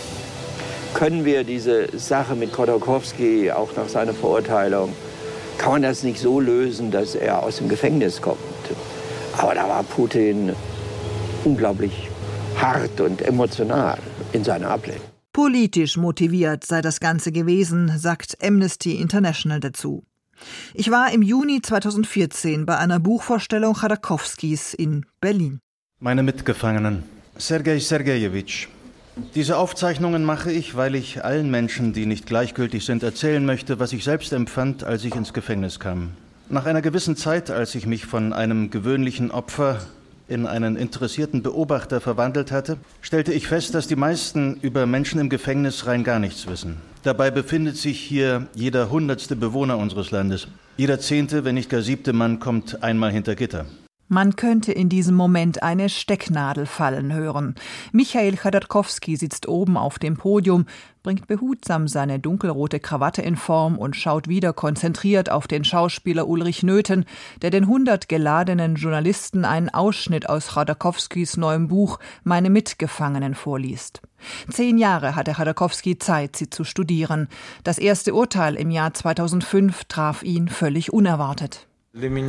Speaker 6: können wir diese Sache mit Chodorkowski, auch nach seiner Verurteilung, kann man das nicht so lösen, dass er aus dem Gefängnis kommt. Aber da war Putin unglaublich hart und emotional in seiner Ablehnung.
Speaker 2: Politisch motiviert sei das Ganze gewesen, sagt Amnesty International dazu. Ich war im Juni zweitausendvierzehn bei einer Buchvorstellung Chodorkowskis in Berlin.
Speaker 7: Meine Mitgefangenen, Sergei Sergejewitsch, diese Aufzeichnungen mache ich, weil ich allen Menschen, die nicht gleichgültig sind, erzählen möchte, was ich selbst empfand, als ich ins Gefängnis kam. Nach einer gewissen Zeit, als ich mich von einem gewöhnlichen Opfer in einen interessierten Beobachter verwandelt hatte, stellte ich fest, dass die meisten über Menschen im Gefängnis rein gar nichts wissen. Dabei befindet sich hier jeder hundertste Bewohner unseres Landes. Jeder zehnte, wenn nicht gar siebte Mann kommt einmal hinter Gitter.
Speaker 2: Man könnte in diesem Moment eine Stecknadel fallen hören. Michail Chodorkowski sitzt oben auf dem Podium, bringt behutsam seine dunkelrote Krawatte in Form und schaut wieder konzentriert auf den Schauspieler Ulrich Nöthen, der den hundert geladenen Journalisten einen Ausschnitt aus Chodorkowskis neuem Buch »Meine Mitgefangenen« vorliest. Zehn Jahre hatte Chodorkowski Zeit, sie zu studieren. Das erste Urteil im Jahr zweitausendfünf traf ihn völlig unerwartet.
Speaker 8: Für mich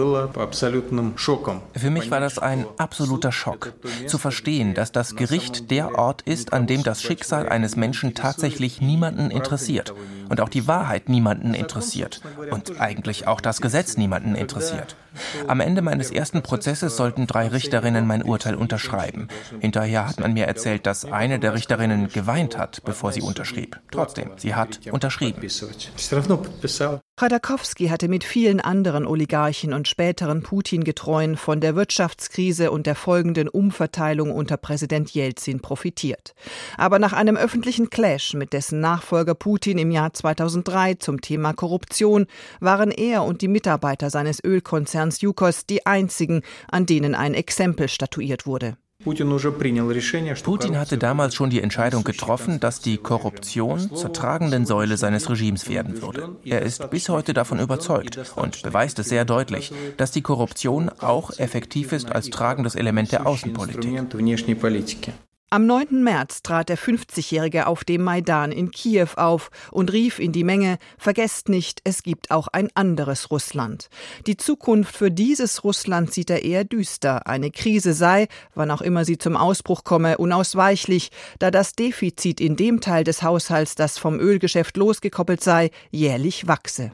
Speaker 8: war das ein absoluter Schock, zu verstehen, dass das Gericht der Ort ist, an dem das Schicksal eines Menschen tatsächlich niemanden interessiert und auch die Wahrheit niemanden interessiert und eigentlich auch das Gesetz niemanden interessiert. Am Ende meines ersten Prozesses sollten drei Richterinnen mein Urteil unterschreiben. Hinterher hat man mir erzählt, dass eine der Richterinnen geweint hat, bevor sie unterschrieb. Trotzdem, sie hat unterschrieben.
Speaker 2: Chodorkowski hatte mit vielen anderen Oligarchen und späteren Putin-Getreuen von der Wirtschaftskrise und der folgenden Umverteilung unter Präsident Jelzin profitiert. Aber nach einem öffentlichen Clash mit dessen Nachfolger Putin im Jahr zweitausenddrei zum Thema Korruption waren er und die Mitarbeiter seines Ölkonzerns Yukos die einzigen, an denen ein Exempel statuiert wurde.
Speaker 8: Putin hatte damals schon die Entscheidung getroffen, dass die Korruption zur tragenden Säule seines Regimes werden würde. Er ist bis heute davon überzeugt und beweist es sehr deutlich, dass die Korruption auch effektiv ist als tragendes Element der Außenpolitik.
Speaker 2: Am neunten März trat der fünfzigjährige auf dem Maidan in Kiew auf und rief in die Menge: Vergesst nicht, es gibt auch ein anderes Russland. Die Zukunft für dieses Russland sieht er eher düster. Eine Krise sei, wann auch immer sie zum Ausbruch komme, unausweichlich, da das Defizit in dem Teil des Haushalts, das vom Ölgeschäft losgekoppelt sei, jährlich wachse.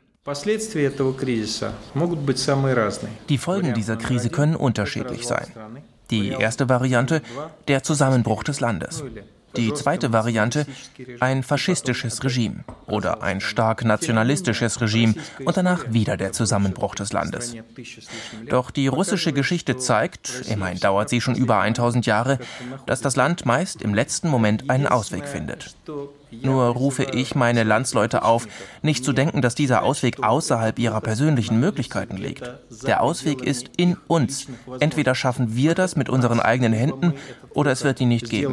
Speaker 8: Die Folgen dieser Krise können unterschiedlich sein. Die erste Variante, der Zusammenbruch des Landes. Die zweite Variante, ein faschistisches Regime oder ein stark nationalistisches Regime und danach wieder der Zusammenbruch des Landes. Doch die russische Geschichte zeigt, immerhin dauert sie schon über tausend Jahre, dass das Land meist im letzten Moment einen Ausweg findet. Nur rufe ich meine Landsleute auf, nicht zu denken, dass dieser Ausweg außerhalb ihrer persönlichen Möglichkeiten liegt. Der Ausweg ist in uns. Entweder schaffen wir das mit unseren eigenen Händen oder es wird ihn nicht geben.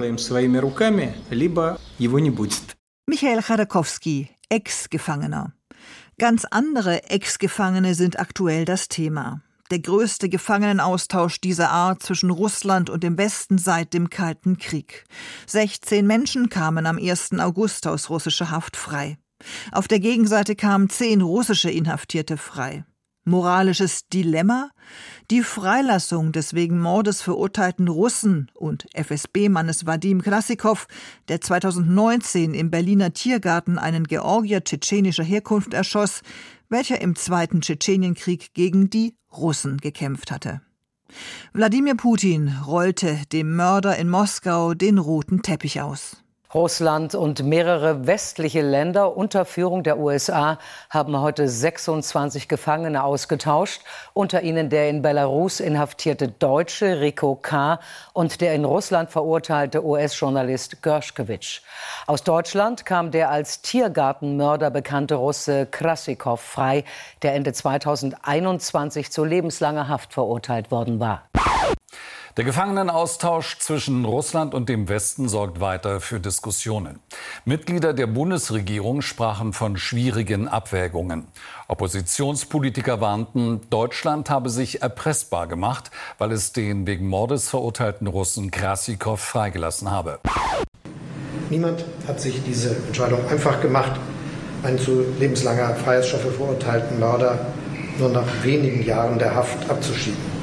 Speaker 2: Michail Chodorkowski, Ex-Gefangener. Ganz andere Ex-Gefangene sind aktuell das Thema. Der größte Gefangenenaustausch dieser Art zwischen Russland und dem Westen seit dem Kalten Krieg. sechzehn Menschen kamen am ersten August aus russischer Haft frei. Auf der Gegenseite kamen zehn russische Inhaftierte frei. Moralisches Dilemma? Die Freilassung des wegen Mordes verurteilten Russen und F S B-Mannes Wadim Krassikow, der zweitausendneunzehn im Berliner Tiergarten einen Georgier tschetschenischer Herkunft erschoss, welcher im Zweiten Tschetschenienkrieg gegen die Russen gekämpft hatte. Wladimir Putin rollte dem Mörder in Moskau den roten Teppich aus.
Speaker 9: Russland und mehrere westliche Länder unter Führung der U S A haben heute sechsundzwanzig Gefangene ausgetauscht, unter ihnen der in Belarus inhaftierte Deutsche Rico K. und der in Russland verurteilte U S-Journalist Gershkovich. Aus Deutschland kam der als Tiergartenmörder bekannte Russe Krassikow frei, der Ende zweitausendeinundzwanzig zu lebenslanger Haft verurteilt worden war.
Speaker 10: Der Gefangenenaustausch zwischen Russland und dem Westen sorgt weiter für Diskussionen. Mitglieder der Bundesregierung sprachen von schwierigen Abwägungen. Oppositionspolitiker warnten, Deutschland habe sich erpressbar gemacht, weil es den wegen Mordes verurteilten Russen Krassikow freigelassen habe.
Speaker 11: Niemand hat sich diese Entscheidung einfach gemacht, einen zu lebenslanger Freiheitsstrafe verurteilten Mörder nur nach wenigen Jahren der Haft abzuschieben.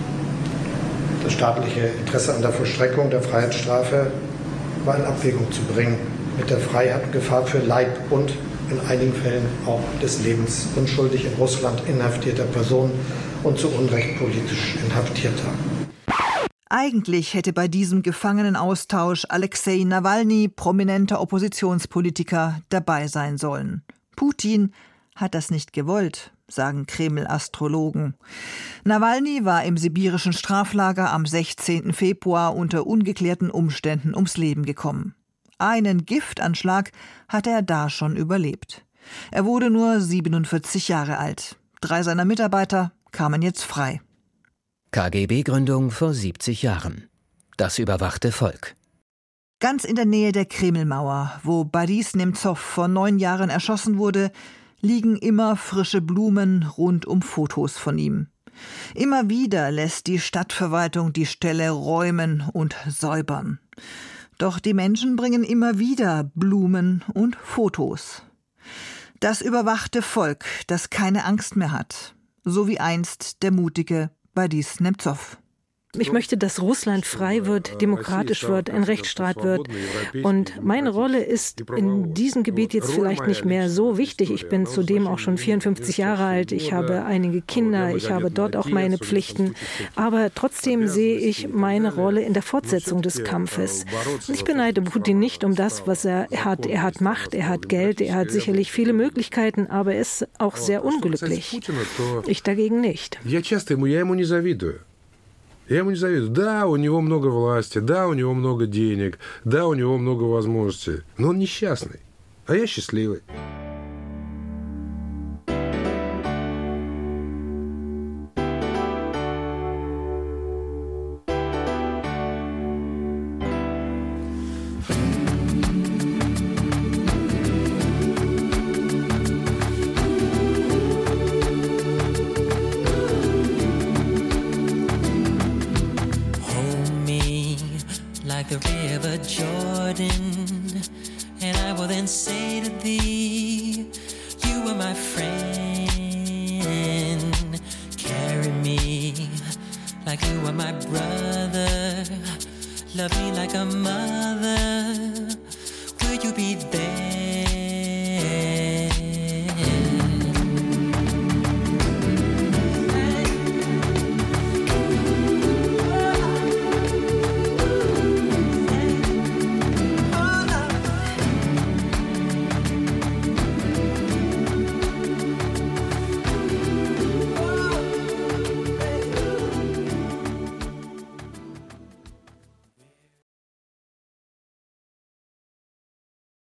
Speaker 11: Das staatliche Interesse an der Vollstreckung der Freiheitsstrafe war in Abwägung zu bringen mit der Freiheit und Gefahr für Leib und in einigen Fällen auch des Lebens unschuldig in Russland inhaftierter Personen und zu Unrecht politisch Inhaftierter.
Speaker 2: Eigentlich hätte bei diesem Gefangenenaustausch Alexei Nawalny, prominenter Oppositionspolitiker, dabei sein sollen. Putin hat das nicht gewollt, sagen Kreml-Astrologen. Nawalny war im sibirischen Straflager am sechzehnten Februar unter ungeklärten Umständen ums Leben gekommen. Einen Giftanschlag hatte er da schon überlebt. Er wurde nur siebenundvierzig Jahre alt. Drei seiner Mitarbeiter kamen jetzt frei.
Speaker 12: K G B-Gründung vor siebzig Jahren. Das überwachte Volk.
Speaker 2: Ganz in der Nähe der Kremlmauer, wo Boris Nemzow vor neun Jahren erschossen wurde, liegen immer frische Blumen rund um Fotos von ihm. Immer wieder lässt die Stadtverwaltung die Stelle räumen und säubern. Doch die Menschen bringen immer wieder Blumen und Fotos. Das überwachte Volk, das keine Angst mehr hat, so wie einst der mutige Boris Nemzow.
Speaker 4: Ich möchte, dass Russland frei wird, demokratisch wird, ein Rechtsstaat wird. Und meine Rolle ist in diesem Gebiet jetzt vielleicht nicht mehr so wichtig. Ich bin zudem auch schon vierundfünfzig Jahre alt. Ich habe einige Kinder. Ich habe dort auch meine Pflichten. Aber trotzdem sehe ich meine Rolle in der Fortsetzung des Kampfes. Ich beneide Putin nicht um das, was er hat. Er hat Macht, er hat Geld, er hat sicherlich viele Möglichkeiten, aber er ist auch sehr unglücklich. Ich dagegen nicht.
Speaker 3: Я ему не завидую. Да, у него много власти, да, у него много денег, да, у него много возможностей. Но он несчастный, а я счастливый.
Speaker 13: The
Speaker 1: river Jordan, and I will then say to thee, you are my friend. Carry me like you are my brother. Love me like a mother.